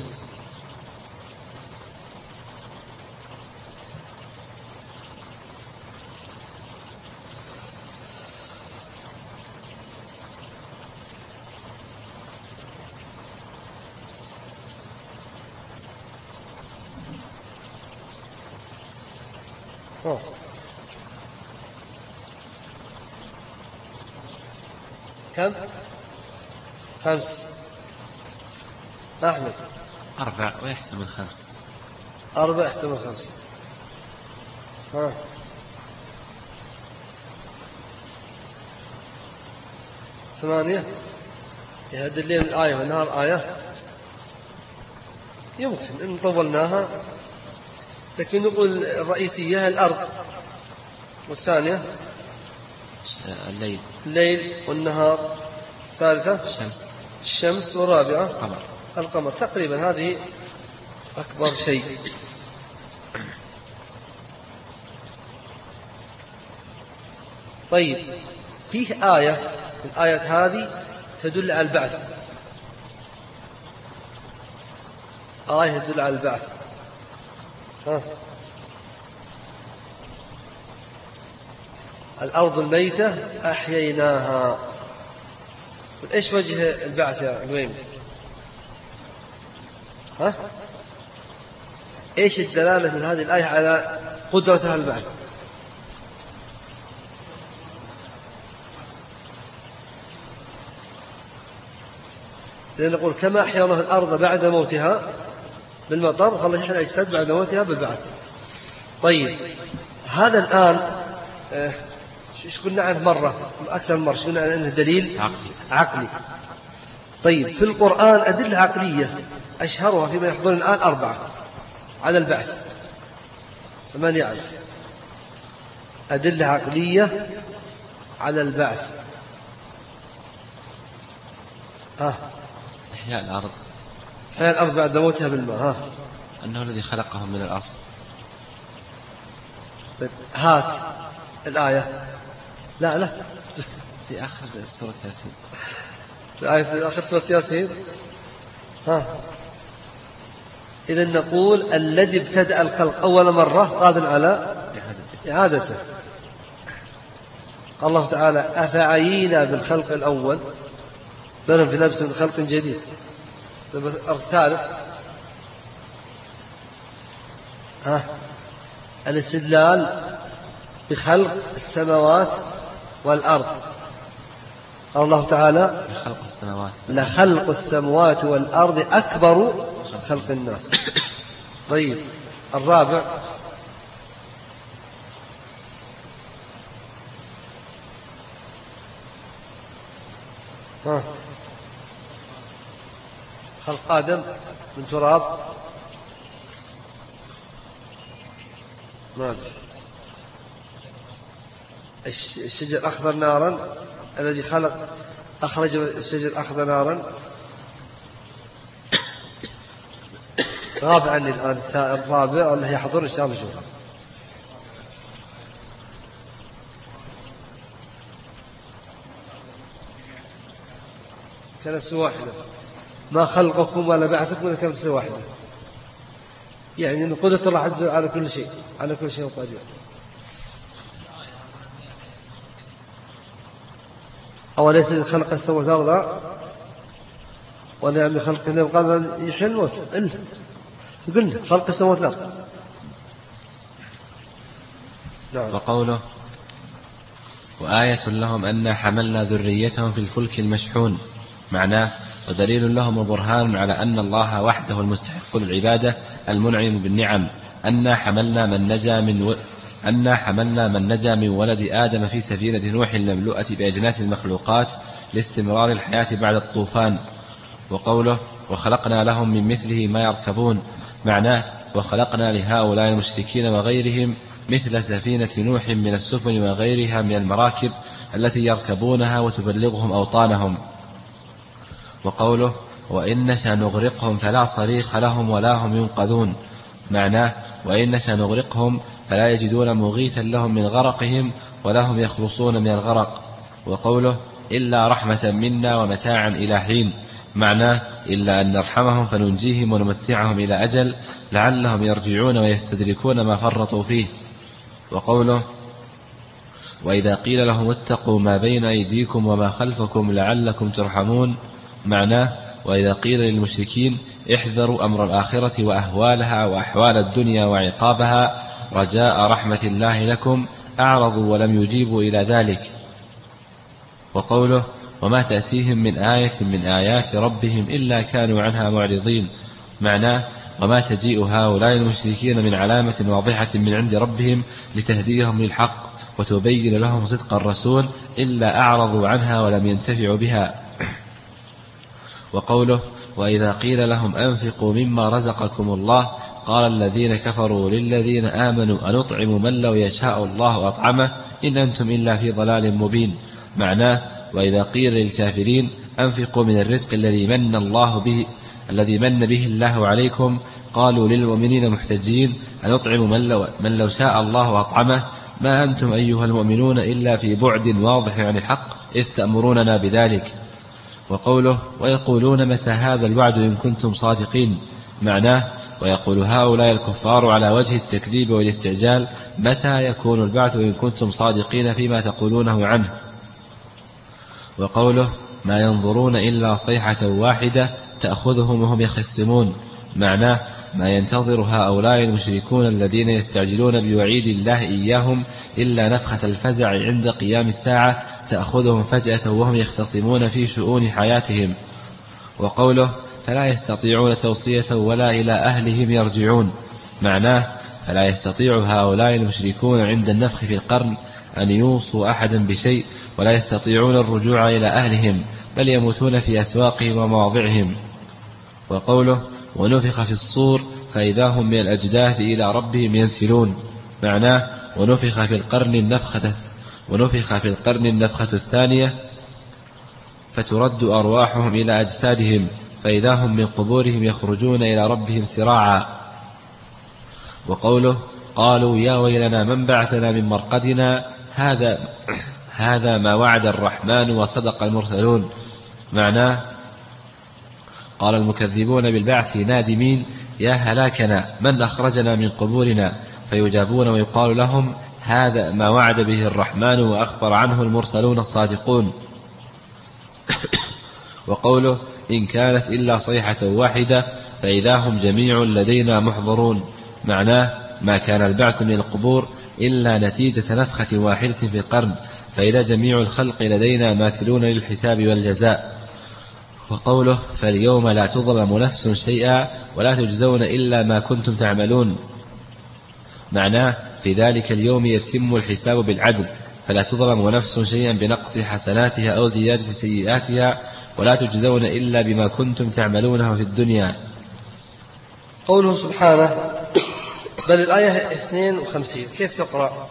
كم؟ 5. أحمد 4 ويحتمل 5. 4 يحتمل 5. 8 يهد الليل آية والنهار آية، يمكن إن طولناها، لكن نقول الرئيسية الأرض، والثانية الليل والنهار، الثالثة الشمس، والرابعة القمر. تقريبا هذه أكبر شيء. طيب فيه آية، الآية هذه تدل على البعث، آية تدل على البعث. الأرض الميتة أحييناها. إيش وجه البعث يا عبيم؟ إيش الدلالة من هذه الآية على قدرتها على البعث؟ لأن نقول كما أحيا الله الأرض بعد موتها بالمطر، فالله يحيي الأجساد بعد موتها بالبعث. طيب هذا الآن ايش قلنا عنه مرة أكثر من مرة، قلنا عنه دليل عقلي. طيب في القرآن أدلة عقلية أشهرها فيما يحضرون الآن 4 على البعث، فمن يعرف أدلة عقلية على البعث؟ إحياء الأرض، إحياء الأرض بعد موتها بالماء، أنه الذي خلقهم من الأصل. طيب هات الآية. لا في آخر سورة ياسين، الآية في آخر سورة ياسين. إذا نقول الذي ابتدأ الخلق أول مرة قادر على إعادته. قال الله تعالى أفعينا بالخلق الأول بل هم في لبس من خلق جديد. الثالث الاستدلال بخلق السماوات والأرض. قال الله تعالى لخلق السماوات والأرض أكبر خلق الناس. طيب الرابع خلق آدم من تراب، ما أدري. الشجر الأخضر نارا، الذي أخرج الشجر الأخضر نارا. غاب عني الآن الرابع، الله يحضر إن شاء الله نشوفه. كنفس واحدة، ما خلقكم ولا بعثكم إلا كنفس واحدة. يعني أن قدرة الله عز وجل على كل شيء، على كل شيء قدير. أوليس خلق السماوات والأرض ونعم خلقه قبل يحيي الموت، قلنا خلق السماوات والأرض. نعم. وقوله وآية لهم أن حملنا ذريتهم في الفلك المشحون، معناه ودليل لهم وبرهان على أن الله وحده المستحق للعبادة المنعم بالنعم. أن حملنا من نجا من ولد آدم في سفينة نوح المملوءة بأجناس المخلوقات لاستمرار الحياة بعد الطوفان. وقوله وخلقنا لهم من مثله ما يركبون، معناه وخلقنا لهؤلاء المشركين وغيرهم مثل سفينة نوح من السفن وغيرها من المراكب التي يركبونها وتبلغهم أوطانهم. وقوله وإن نشأ نغرقهم فلا صريخ لهم ولا هم ينقذون، معناه وإن نشأ نغرقهم فلا يجدون مغيثا لهم من غرقهم ولا هم يخلصون من الغرق. وقوله إلا رحمة منا ومتاعا إلى حين، معناه إلا أن نرحمهم فننجيهم ونمتعهم إلى أجل لعلهم يرجعون ويستدركون ما فرطوا فيه. وقوله وإذا قيل لهم اتقوا ما بين أيديكم وما خلفكم لعلكم ترحمون، معناه وإذا قيل للمشركين احذروا أمر الآخرة وأهوالها وأحوال الدنيا وعقابها رجاء رحمة الله لكم أعرضوا ولم يجيبوا إلى ذلك. وقوله وما تأتيهم من آية من آيات ربهم إلا كانوا عنها معرضين، معناه وما تجيء هؤلاء المشركين من علامة واضحة من عند ربهم لتهديهم للحق وتبين لهم صدق الرسول إلا أعرضوا عنها ولم ينتفعوا بها. وقوله وإذا قيل لهم أنفقوا مما رزقكم الله قال الذين كفروا للذين آمنوا أنطعم من لو يشاء الله أطعمه إن أنتم إلا في ضلال مبين. معناه وإذا قيل للكافرين أنفقوا من الرزق الذي من به الله عليكم قالوا للمؤمنين محتجين أنطعم من لو شاء الله أطعمه ما أنتم أيها المؤمنون إلا في بعد واضح عن الحق إذ تأمروننا بذلك. وقوله ويقولون متى هذا الوعد إن كنتم صادقين. معناه ويقول هؤلاء الكفار على وجه التكذيب والاستعجال متى يكون البعث إن كنتم صادقين فيما تقولونه عنه. وقوله ما ينظرون إلا صيحة واحدة تأخذهم وهم يخصمون. معناه ما ينتظر هؤلاء المشركون الذين يستعجلون بوعيد الله إياهم إلا نفخة الفزع عند قيام الساعة تأخذهم فجأة وهم يختصمون في شؤون حياتهم. وقوله فلا يستطيعون توصية ولا إلى أهلهم يرجعون. معناه فلا يستطيع هؤلاء المشركون عند النفخ في القرن أن يوصوا أحدا بشيء ولا يستطيعون الرجوع إلى أهلهم بل يموتون في أسواقهم ومواضعهم. وقوله ونفخ في الصور فإذا هم من الأجداث إلى ربهم ينسلون. معناه ونفخ في القرن النفخة الثانية فترد أرواحهم إلى أجسادهم فإذا هم من قبورهم يخرجون إلى ربهم سراعا. وقوله قالوا يا ويلنا من بعثنا من مرقدنا هذا ما وعد الرحمن وصدق المرسلون. معناه قال المكذبون بالبعث نادمين يا هلاكنا من أخرجنا من قبورنا فيجابون ويقال لهم هذا ما وعد به الرحمن وأخبر عنه المرسلون الصادقون. وقوله إن كانت إلا صيحة واحدة فإذا هم جميع لدينا محضرون. معناه ما كان البعث من القبور إلا نتيجة نفخة واحدة في القرن فإذا جميع الخلق لدينا ماثلون للحساب والجزاء. وقوله فاليوم لا تظلم نفس شيئا ولا تجزون إلا ما كنتم تعملون. معناه في ذلك اليوم يتم الحساب بالعدل فلا تظلم نفس شيئا بنقص حسناتها أو زيادة سيئاتها ولا تجزون إلا بما كنتم تعملونه في الدنيا. قوله سبحانه بل الآية 52 كيف تقرأ؟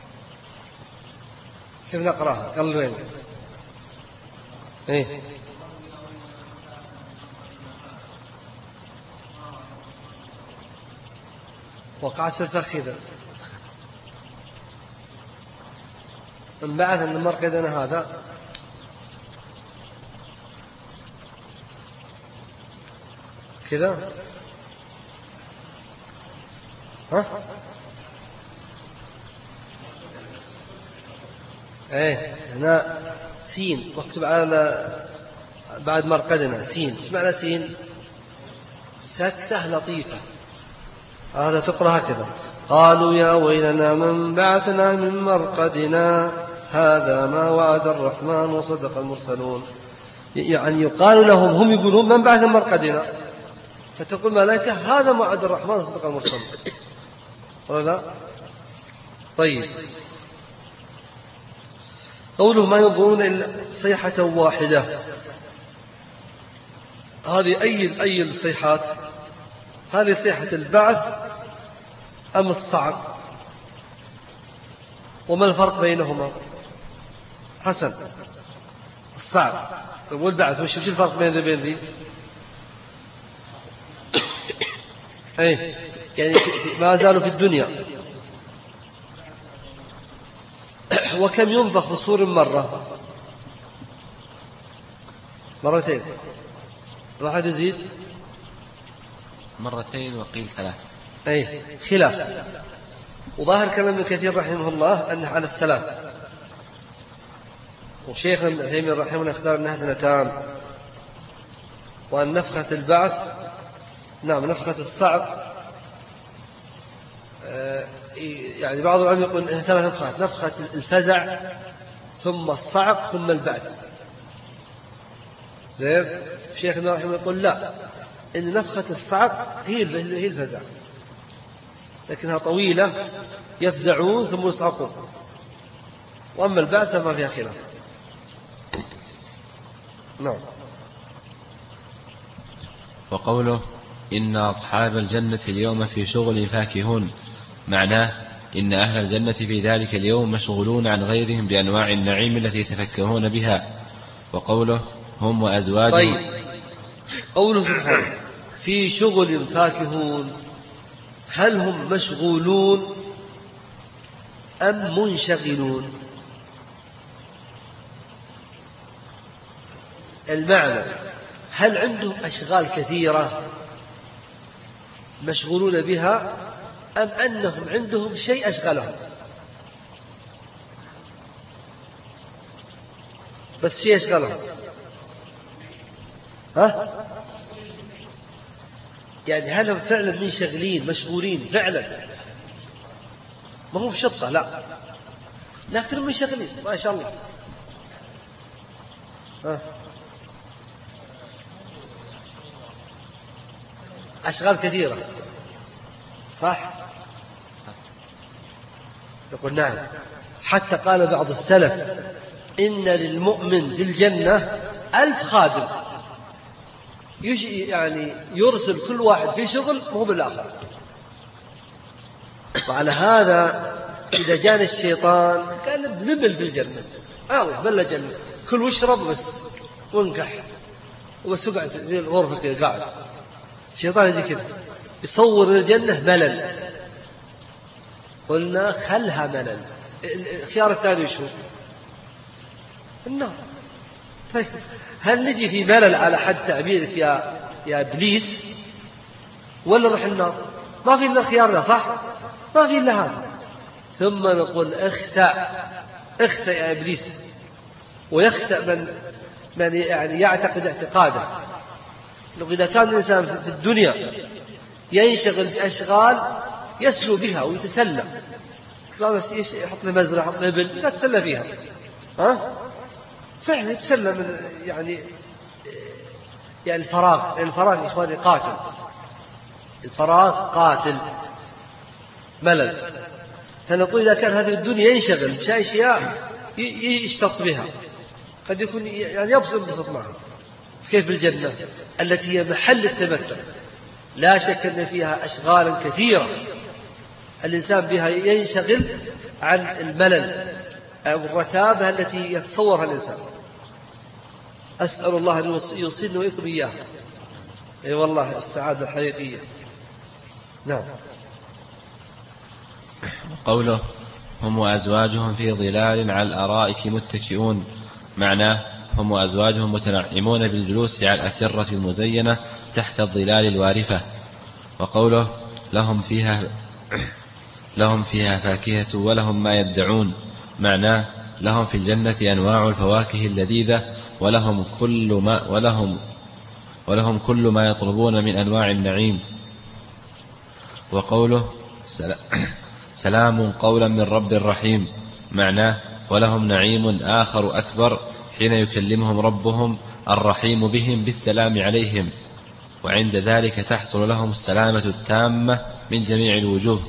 كيف نقرأها؟ قال وين؟ إيه؟ وقعت في الفخ إذا من بعث أن مرقدنا هذا كذا ها ايه هنا سين مكتوب على بعد مرقدنا سين. ايش معنى سين؟ سكتة لطيفة. هذا تقرأ هكذا قالوا يا ويلنا من بعثنا من مرقدنا هذا ما وعد الرحمن وصدق المرسلون. يعني يقال لهم هم يقولون من بعث من مرقدنا فتقول ملائكة هذا ما وعد الرحمن وصدق المرسلون ولا لا؟ طيب قوله ما ينظرون إلا صيحة واحدة هذه أي الصيحات؟ هذه صيحة البعث أم الصعق؟ وما الفرق بينهما؟ حسن الصعق والبعث وش الفرق بين ذي؟ أي يعني ما زالوا في الدنيا. وكم ينفخ في الصور مرة؟ مرتين. راح تزيد مرتين وقيل 3. أي خلاف. وظاهر كلام ابن كثير رحمه الله أنه على 3 وشيخنا ابن عثيمين رحمه الله اختار أنها 2 وأن نفخة البعث نفخة الصعق يعني بعض العلماء يقول 3 نفخات نفخة الفزع ثم الصعق ثم البعث. زين شيخنا رحمه الله يقول لا إن نفخة الصعق هي الفزع لكنها طويلة يفزعون ثم يصعقون وأما البعث فما فيها خلاف. نعم. وقوله إن أصحاب الجنة اليوم في شغل فاكهون، معناه إن أهل الجنة في ذلك اليوم مشغولون عن غيرهم بأنواع النعيم التي يتفكهون بها. وقوله هم وأزواجهم. طيب، قوله سبحانه في شغل فاكهون، هل هم مشغولون أم منشغلون؟ المعنى هل عندهم أشغال كثيرة مشغولون بها، أم أنهم عندهم شيء أشغلهم؟ بس شيء أشغلهم، يعني هل هم فعلا منشغلين مشغولين فعلا؟ ما هو في شطة، لا، لكنهم منشغلين ما شاء الله. أشغال كثيرة، صح؟ يقول نعم. حتى قال بعض السلف إن للمؤمن في الجنة 1000 خادم، يعني يرسل كل واحد في شغل مو بالآخر. وعلى هذا إذا جاءنا الشيطان قال نبل في الجنة، الله بلا جنة، كل واشرب بس وانكح وبس، اقعد في الغرفة كذا قاعد. الشيطان يجي كذا يصور الجنة ملل، قلنا خلها ملل. الخيار الثاني وشو؟ النار. طيب هل نجي في ملل على حد تعبيرك يا إبليس، ولا نروح النار؟ ما في إلا الخيار ده، صح؟ ما في إلا هذا. ثم نقول اخسأ يا إبليس. ويخسأ من يعني يعتقد اعتقاده لو إذا كان الإنسان في الدنيا ينشغل بأشغال يسلو بها ويتسلى، يحط له مزرعة، يحط له إبل يتسلى فيها، فعلا يتسلى من يعني الفراغ. الفراغ يا إخواني قاتل، الفراغ قاتل ملل. فنقول إذا كان هذه الدنيا ينشغل بأشياء يشتط بها، قد يكون يعني يبسط معها. كيف الجنة التي هي محل التمتع؟ لا شك أن فيها أشغالا كثيرة الإنسان بها ينشغل عن الملل أو الرتابة التي يتصورها الإنسان. أسأل الله أن يوصلنا وإياكم إياها. أي والله السعادة الحقيقية. نعم. قوله هم وأزواجهم في ظلال على الأرائك متكئون، معناه هم وأزواجهم متنعمون بالجلوس على الأسرة المزينة تحت الظلال الوارفة. وقوله لهم فيها فاكهة ولهم ما يدعون، معناه لهم في الجنة أنواع الفواكه اللذيذة ولهم كل ما يطلبون من أنواع النعيم. وقوله سلام قولا من رب رحيم، معناه ولهم نعيم آخر أكبر حين يكلمهم ربهم الرحيم بهم بالسلام عليهم، وعند ذلك تحصل لهم السلامة التامة من جميع الوجوه.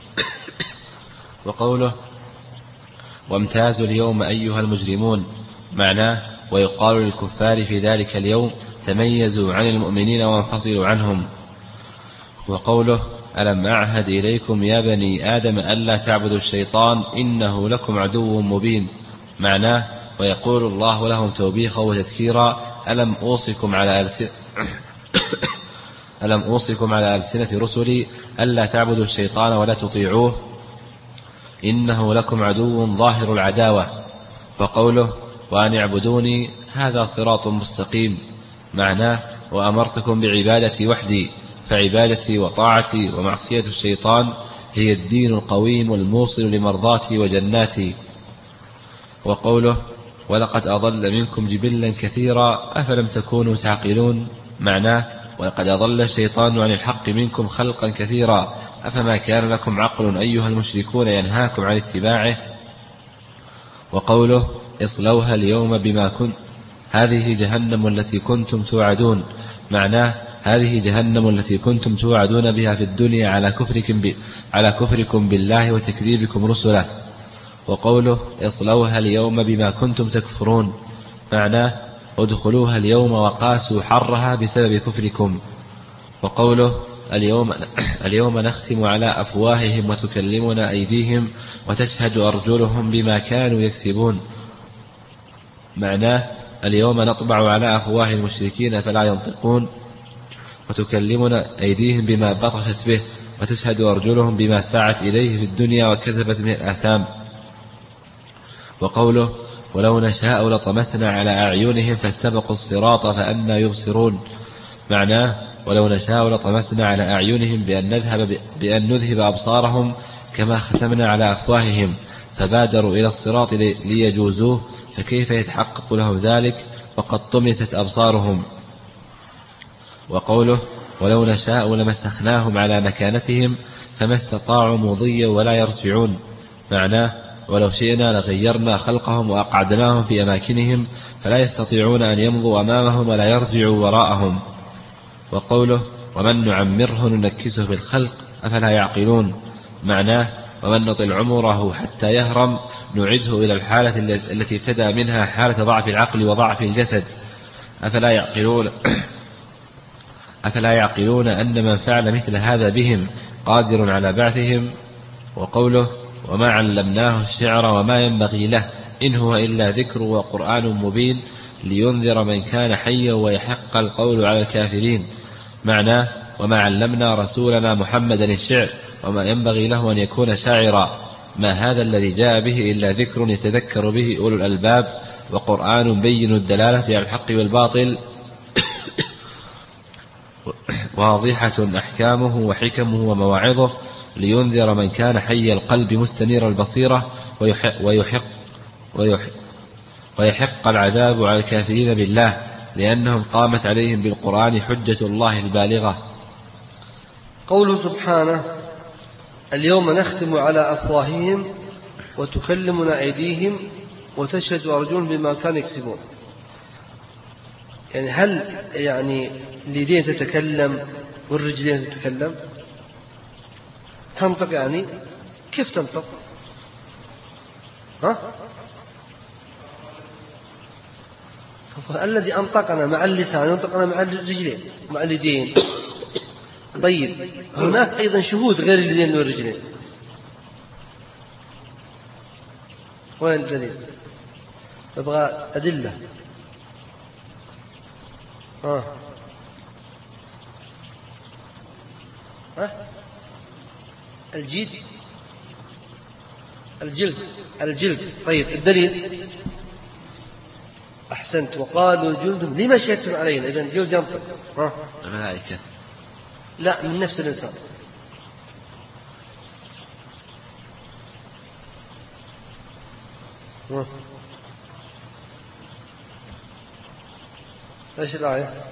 وقوله وامتازوا اليوم أيها المجرمون، معناه ويقال للكفار في ذلك اليوم تميزوا عن المؤمنين وانفصلوا عنهم. وقوله ألم أعهد إليكم يا بني آدم ألا تعبدوا الشيطان إنه لكم عدو مبين، معناه ويقول الله لهم توبيخا وتذكيرا ألم أوصكم على ألسنة رسلي ألا تعبدوا الشيطان ولا تطيعوه إنه لكم عدو ظاهر العداوة. وقوله وأن اعبدوني هذا صراط مستقيم، معناه وأمرتكم بعبادتي وحدي، فعبادتي وطاعتي ومعصية الشيطان هي الدين القويم الموصل لمرضاتي وجناتي. وقوله ولقد أضل منكم جبلا كثيرا أفلم تكونوا تعقلون، معناه ولقد أضل الشيطان عن الحق منكم خلقا كثيرا أفما كان لكم عقل أيها المشركون ينهاكم عن اتباعه. وقوله اصلوها اليوم بما كنتم هذه جهنم التي كنتم توعدون، معناه هذه جهنم التي كنتم توعدون بها في الدنيا على كفركم بالله وتكذيبكم رسله. وقوله اصلوها اليوم بما كنتم تكفرون معناه ادخلوها اليوم وقاسوا حرها بسبب كفركم. وقوله اليوم نختم على أفواههم وتكلمنا أيديهم وتشهد أرجلهم بما كانوا يكسبون معناه اليوم نطبع على أفواه المشركين فلا ينطقون، وتكلمنا أيديهم بما بطشت به، وتشهد أرجلهم بما سعت إليه في الدنيا وكسبت من الآثام. وقوله ولو نشاء لطمسنا على أعينهم فاستبقوا الصراط فأنى يبصرون معناه ولو نشاء لطمسنا على أعينهم بأن نذهب أبصارهم كما ختمنا على أفواههم فبادروا إلى الصراط ليجوزوه، فكيف يتحقق لهم ذلك وقد طمست أبصارهم. وقوله ولو نشاء لمسخناهم على مكانتهم فما استطاعوا مضيا ولا يرجعون معناه ولو شئنا لغيرنا خلقهم وأقعدناهم في أماكنهم فلا يستطيعون أن يمضوا أمامهم ولا يرجعوا وراءهم. وقوله ومن نعمره ننكسه في الخلق أفلا يعقلون معناه ومن نطل عمره حتى يهرم نعده إلى الحالة التي ابتدأ منها حالة ضعف العقل وضعف الجسد أفلا يعقلون أن من فعل مثل هذا بهم قادر على بعثهم. وقوله وما علمناه الشعر وما ينبغي له إن هو إلا ذكر وقرآن مبين لينذر من كان حيا ويحق القول على الكافرين معناه وما علمنا رسولنا محمدا الشعر وما ينبغي له أن يكون شاعرا، ما هذا الذي جاء به إلا ذكر يتذكر به أولو الألباب وقرآن بين الدلالة على الحق والباطل واضحة أحكامه وحكمه ومواعظه لينذر من كان حي القلب مستنير البصيرة ويحق العذاب على الكافرين بالله لأنهم قامت عليهم بالقرآن حجة الله البالغة. قوله سبحانه اليوم نختم على أفواههم وتكلمنا أيديهم وتشهد أرجلهم بما كانوا يكسبون، يعني هل يعني اليدين تتكلم والرجلين تتكلم تنطق؟ يعني كيف تنطق؟ الذي أنطقنا مع اللسان ينطقنا مع الرجلين مع اليدين. طيب هناك أيضا شهود غير اليدين والرجلين، وين الدليل؟ نبغى أدلة. الجلد. طيب الدليل؟ أحسنت. وقالوا جلدهم لما شهدتم علينا؟ إذن الجلد ينطق. الملائكة لا، من نفس الإنسان. ايش الآية؟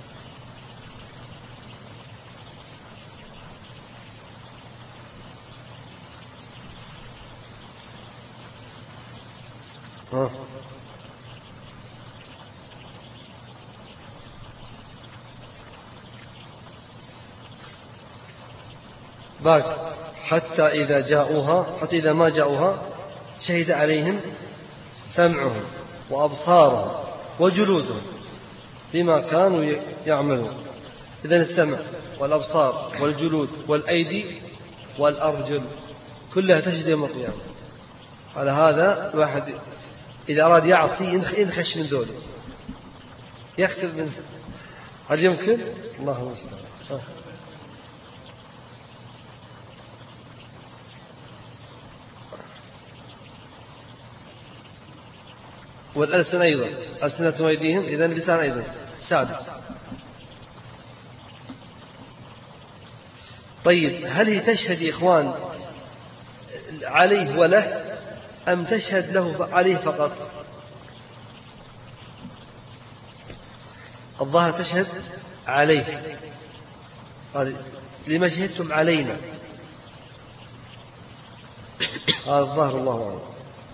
باك حتى إذا ما جاءوها شهد عليهم سمعهم وأبصارهم وجلودهم بما كانوا يعملون. إذن السمع والأبصار والجلود والأيدي والأرجل كلها تشهد يوم القيامة. على هذا الواحد إذا أراد يعصي ينخش من ذولا يكتب من. هل يمكن؟ الله المستعان. والألسن أيضا، ألسنة وأيديهم، إذن اللسان أيضا. السادس. طيب هل هي تشهد يا إخوان عليه وله أم تشهد له عليه فقط؟ الظاهر تشهد عليه. لما شهدتم علينا، هذا الظاهر الله أعلم.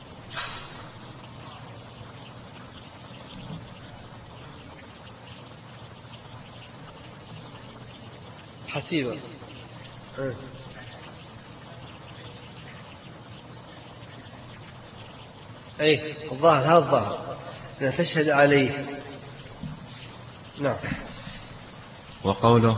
حسيبا. أي الظاهر، هذا الظاهر أن تشهد عليه. نعم. وقوله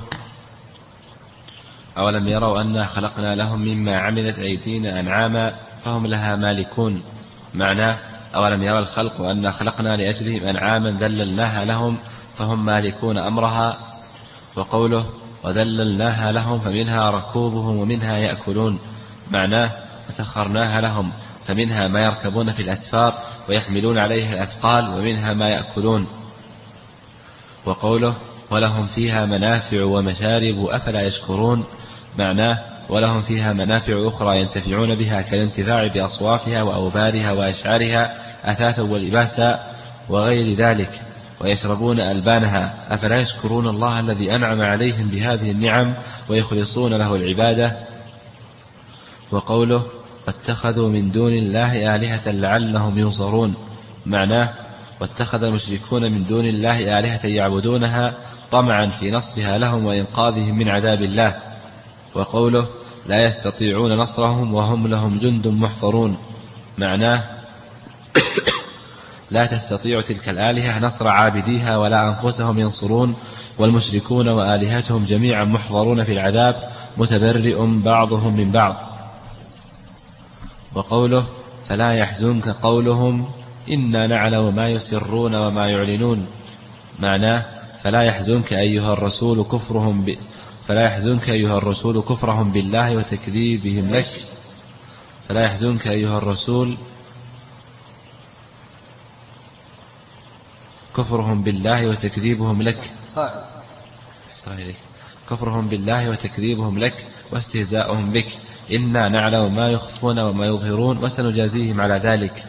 أولم يروا أنا خلقنا لهم مما عملت أيدينا أنعاما فهم لها مالكون. معناه أولم يرى الخلق أنا خلقنا لأجلهم أنعاما ذللناها لهم فهم مالكون أمرها. وقوله وذللناها لهم فمنها ركوبهم ومنها يأكلون. معناه فسخرناها لهم فمنها ما يركبون في الأسفار ويحملون عليها الأثقال ومنها ما يأكلون. وقوله ولهم فيها منافع ومشارب أفلا يشكرون. معناه ولهم فيها منافع أخرى ينتفعون بها كالانتفاع بأصوافها وأوبارها وأشعارها أثاثا ولباسا وغير ذلك، ويشربون ألبانها أفلا يشكرون الله الذي أنعم عليهم بهذه النعم ويخلصون له العبادة. وقوله واتخذوا من دون الله آلهة لعلهم ينصرون. معناه واتخذ المشركون من دون الله آلهة يعبدونها طمعا في نصرها لهم وإنقاذهم من عذاب الله. وقوله لا يستطيعون نصرهم وهم لهم جند محضرون. معناه لا تستطيع تلك الآلهة نصر عابديها ولا أنفسهم ينصرون، والمشركون وآلهتهم جميعا محضرون في العذاب متبرئ بعضهم من بعض. وقوله فلا يحزنك قولهم إنا نعلم ما يسرون وما يعلنون. معناه فلا يحزنك أيها الرسول كفرهم بالله وتكذيبهم لك. فلا يحزنك أيها الرسول كفرهم بالله وتكذيبهم لك. كفرهم بالله وتكذيبهم لك واستهزاؤهم بك. إنا نعلم ما يخفون وما يظهرون وسنجازيهم على ذلك.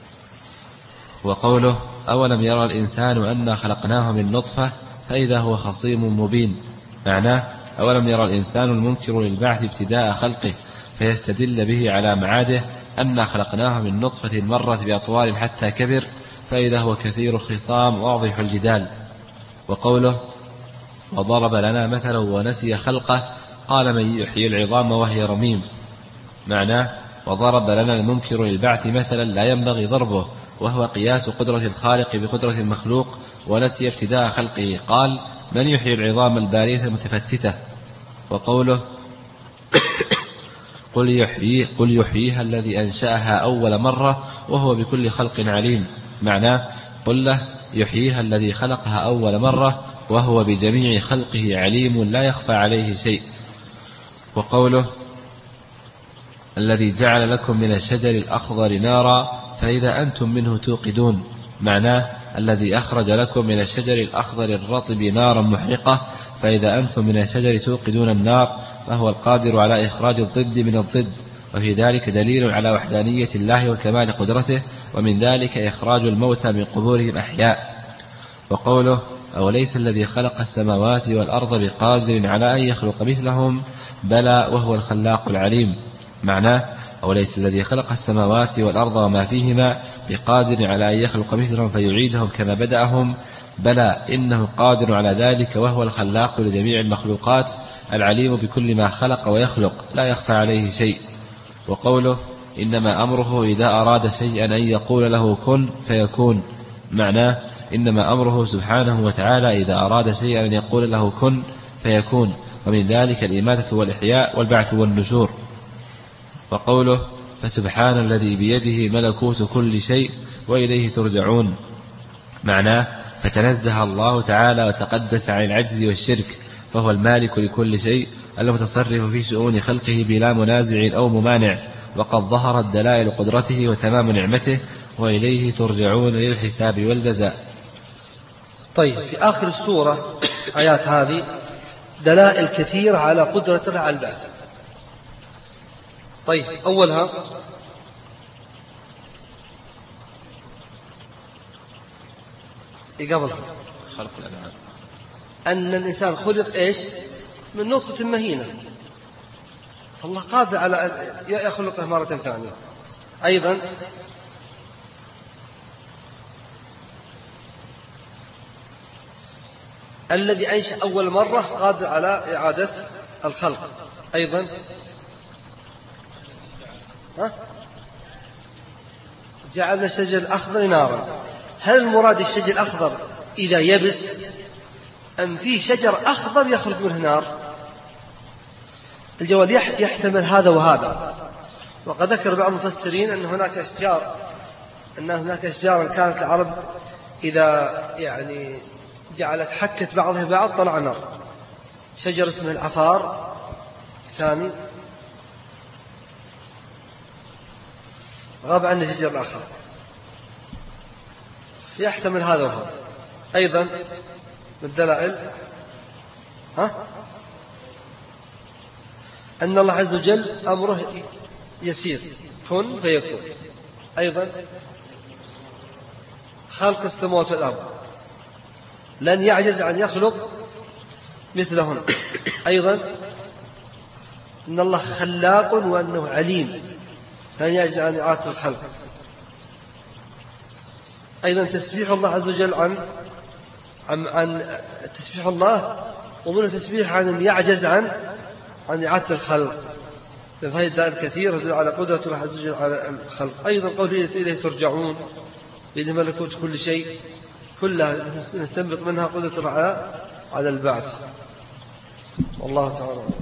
وقوله أولم يرى الإنسان أنا خلقناه من نطفة فإذا هو خصيم مبين. معناه أولم يرى الإنسان المنكر للبعث ابتداء خلقه فيستدل به على معاده أنا خلقناه من نطفة مرت بأطوال حتى كبر فإذا هو كثير الخصام واضح الجدال. وقوله وضرب لنا مثلا ونسي خلقه قال من يحيي العظام وهي رميم. معناه وضرب لنا المنكر للبعث مثلا لا ينبغي ضربه وهو قياس قدرة الخالق بقدرة المخلوق ونسي ابتداء خلقه قال من يحيي العظام البالية المتفتتة. وقوله قل يحييها الذي أنشأها أول مرة وهو بكل خلق عليم. معناه قل له يحييها الذي خلقها أول مرة وهو بجميع خلقه عليم لا يخفى عليه شيء. وقوله الذي جعل لكم من الشجر الأخضر نارا فإذا أنتم منه توقدون. معناه الذي أخرج لكم من الشجر الأخضر الرطب نارا محرقة فإذا أنتم من الشجر توقدون النار فهو القادر على إخراج الضد من الضد. وفي ذلك دليل على وحدانية الله وكمال قدرته، ومن ذلك إخراج الموتى من قبورهم أحياء. وقوله أوليس الذي خلق السماوات والأرض بقادر على أن يخلق مثلهم بلى وهو الخلاق العليم. معناه أوليس الذي خلق السماوات والأرض وما فيهما بقادر على أن يخلق مثلهم فيعيدهم كما بدأهم بلى إنه قادر على ذلك وهو الخلاق لجميع المخلوقات العليم بكل ما خلق ويخلق لا يخفى عليه شيء. وقوله إنما أمره إذا أراد شيئا أن يقول له كن فيكون. معناه إنما أمره سبحانه وتعالى إذا أراد شيئا أن يقول له كن فيكون، ومن ذلك الإماتة والإحياء والبعث والنشور. وقوله فسبحان الذي بيده ملكوت كل شيء وإليه ترجعون. معناه فتنزه الله تعالى وتقدس عن العجز والشرك فهو المالك لكل شيء المتصرف في شؤون خلقه بلا منازع أو ممانع، وقد ظهرت دلائل قدرته وتمام نعمته وإليه ترجعون للحساب والجزاء. طيب في آخر السورة آيات هذه دلائل كثيرة على قدرتنا على البعث. طيب أولها قبلها خلق الأنعام أن الإنسان خلق إيش من نطفة مهينة، فالله قادر على أن يخلقه مرة ثانية. أيضا الذي أنشأ أول مرة قادر على إعادة الخلق. أيضا جعلنا الشجر الأخضر نارا. هل المراد الشجر الأخضر إذا يبس، أم في شجر أخضر يخرج منه نار؟ الجواب يحتمل هذا وهذا. وقد ذكر بعض المفسرين أن هناك أشجار كانت العرب إذا يعني جعلت حكت بعضها بعض طلع نار. شجر اسمه العفار ثاني، غاب عنه شجر الآخر، يحتمل هذا وهذا. أيضا من الدلائل أن الله عز وجل أمره يسير، كن فيكون. أيضا خلق السماوات والأرض، لن يعجز عن يخلق مثلهن. أيضا إن الله خلاق وأنه عليم، لن يعجز عن إعادة الخلق. أيضا تسبيح الله عز وجل عن تسبيح الله، ومن تسبيح عن يعجز عن إعادة الخلق. فهي الدلائل كثيرة تدل على قدرة الله عز وجل على الخلق. أيضا قوله إليه ترجعون، بيد ملكوت كل شيء، كلها نستنبط منها قدرة الله على البعث. والله تعالى